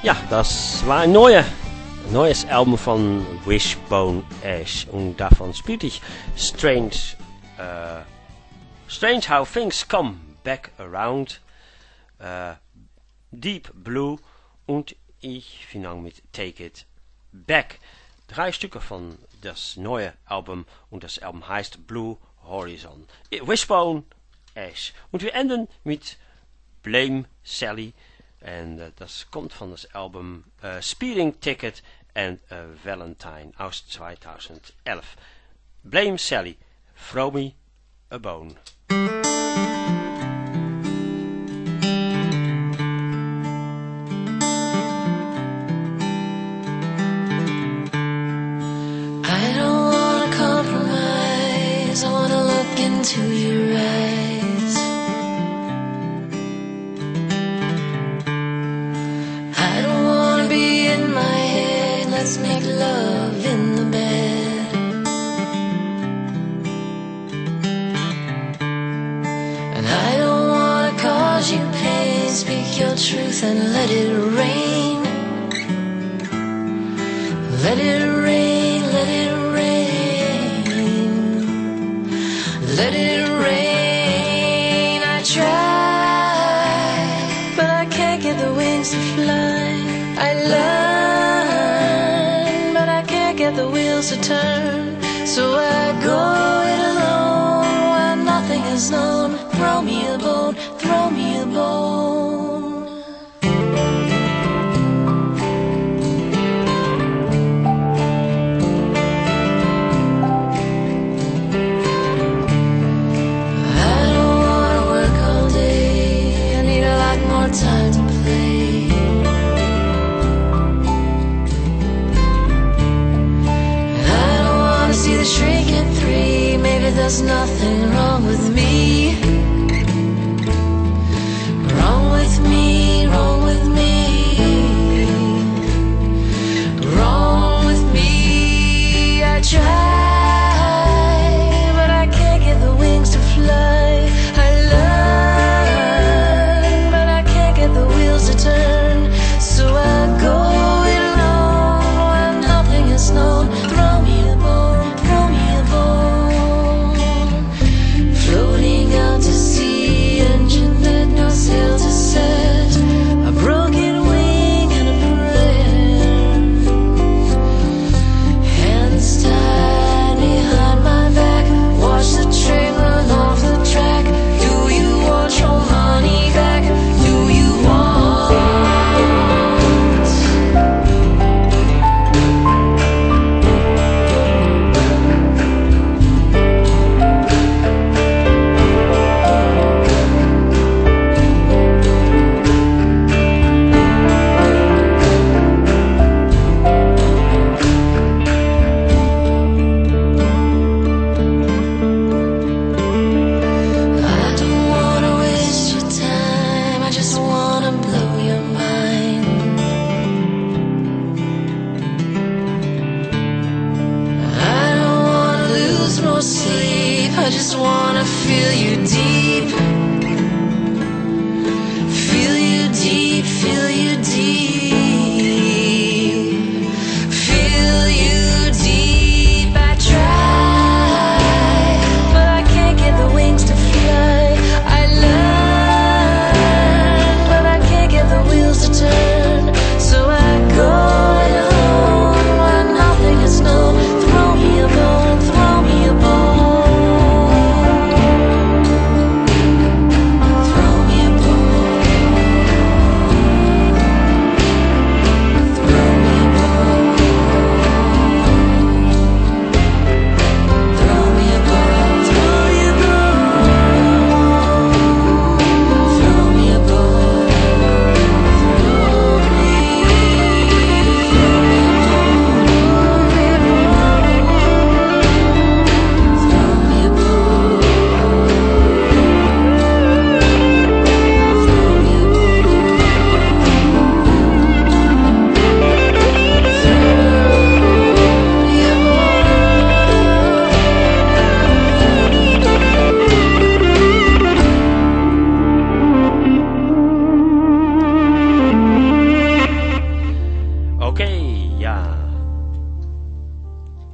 Ja, das war ein neuer, neues Album von Wishbone Ash und davon spielte ich Strange, uh, Strange How Things Come Back Around, uh, Deep Blue und ich fing mit Take It Back. Drei Stücke von das neue Album und das Album heißt Blue Horizon. Wishbone Ash. Und wir enden mit Blame Sally. En uh, das kommt von das Album uh, Speeding Ticket and uh, Valentine aus zweitausendelf. Blame Sally, Throw Me a Bone. I don't wanna compromise, I wanna look into your eyes. Let's make love in the bed. And I don't wanna cause you pain. Speak your truth and let it rain. Let it rain, let it rain. Let it rain. I try, but I can't get the wings to fly. I love the wheels to turn, so I go it alone when nothing is known. Throw me a bone, throw me a bone. I don't wanna work all day, I need a lot more time to play. See the shrink in three. Maybe there's nothing wrong with me. Wrong with me, wrong with me. Wrong with me. I try, but I can't get the wings to fly. I learn, but I can't get the wheels to turn. So I go it alone when nothing is known. Throw me a bone. Floating out to sea, engine that no sail to set. A broken wing and a prayer. Hands tied behind my back. Watch the train run off the track. Do you want your money back? Do you want? I just wanna feel you deep. Feel you deep, feel you deep. Feel you deep. I try, but I can't get the wings to fly. I learn, but I can't get the wheels to turn. So I go it alone when nothing is known. Throw me a bone, throw me a bone.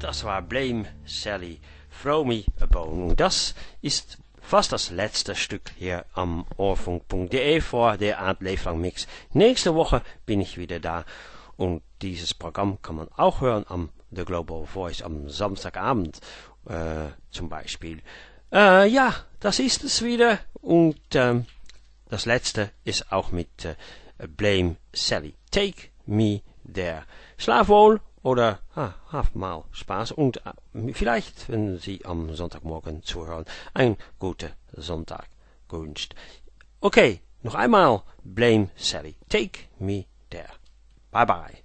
das war Blame Sally, Throw Me a Bone. Und das ist fast das letzte Stück hier am Ohrfunk punkt de vor der Art Leeflang Mix. Nächste Woche bin ich wieder da und dieses Programm kann man auch hören am The Global Voice am Samstagabend äh, zum Beispiel. Äh, ja, das ist es wieder und ähm, das letzte ist auch mit äh, Blame Sally. Take Me There. Schlaf wohl oder ah, habt mal Spaß und äh, vielleicht, wenn Sie am Sonntagmorgen zuhören, ein guter Sonntag gewünscht. Okay, noch einmal Blame Sally. Take Me There. Bye bye.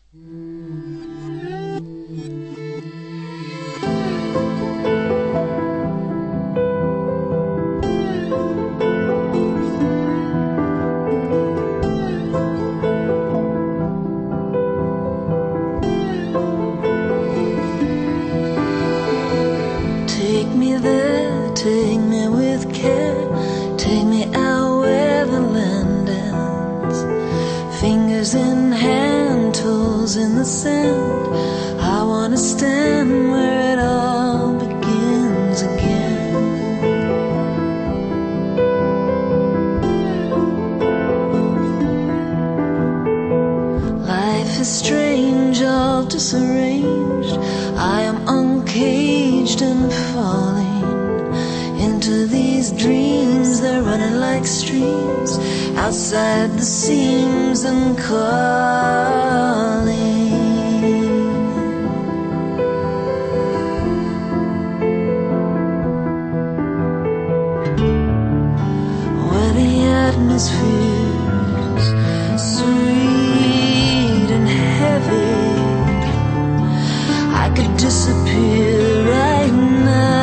Take me with care, take me out where the land ends. Fingers in hand, toes in the sand. I wanna stand where it all begins again. Life is strange, all disarranged. I am uncaged and falling into these dreams. They're running like streams outside the seams and calling. Where the atmosphere's sweet and heavy, I could disappear right now.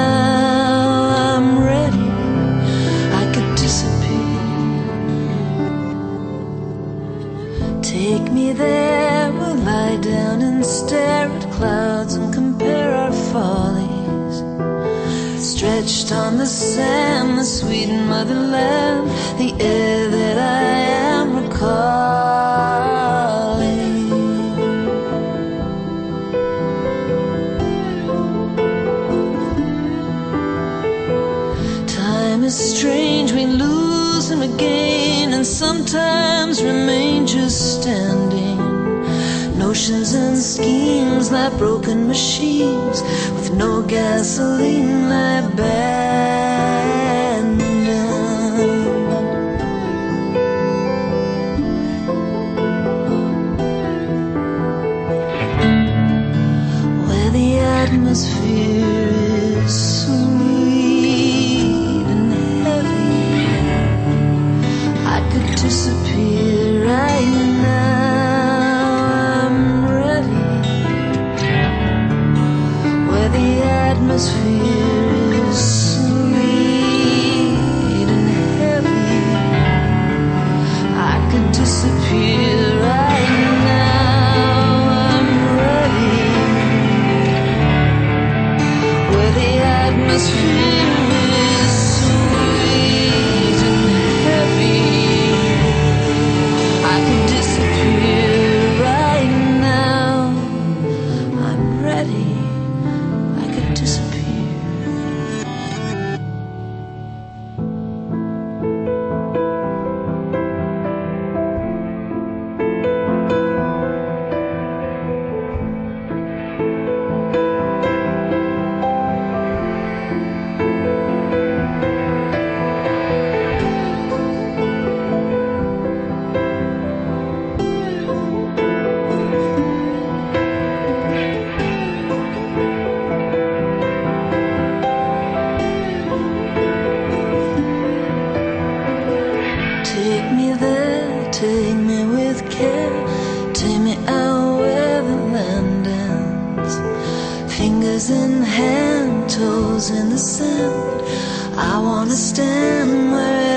Take me there, we'll lie down and stare at clouds and compare our follies. Stretched on the sand, the sweet motherland, the air that I am recalling. Time is strange, we lose and regain, and sometimes remain just standing. Notions and schemes like broken machines with no gasoline lie abandoned. Where the atmosphere is sweet and heavy, I could disappear right now. I'm ready. Where the atmosphere is sweet and heavy, I could disappear right now. I'm ready. Where the atmosphere is sweet and heavy, I could disappear right now. I'm ready. I could disappear. Take me there, take me with care, take me out where the land ends. Fingers in hand, toes in the sand. I wanna stand where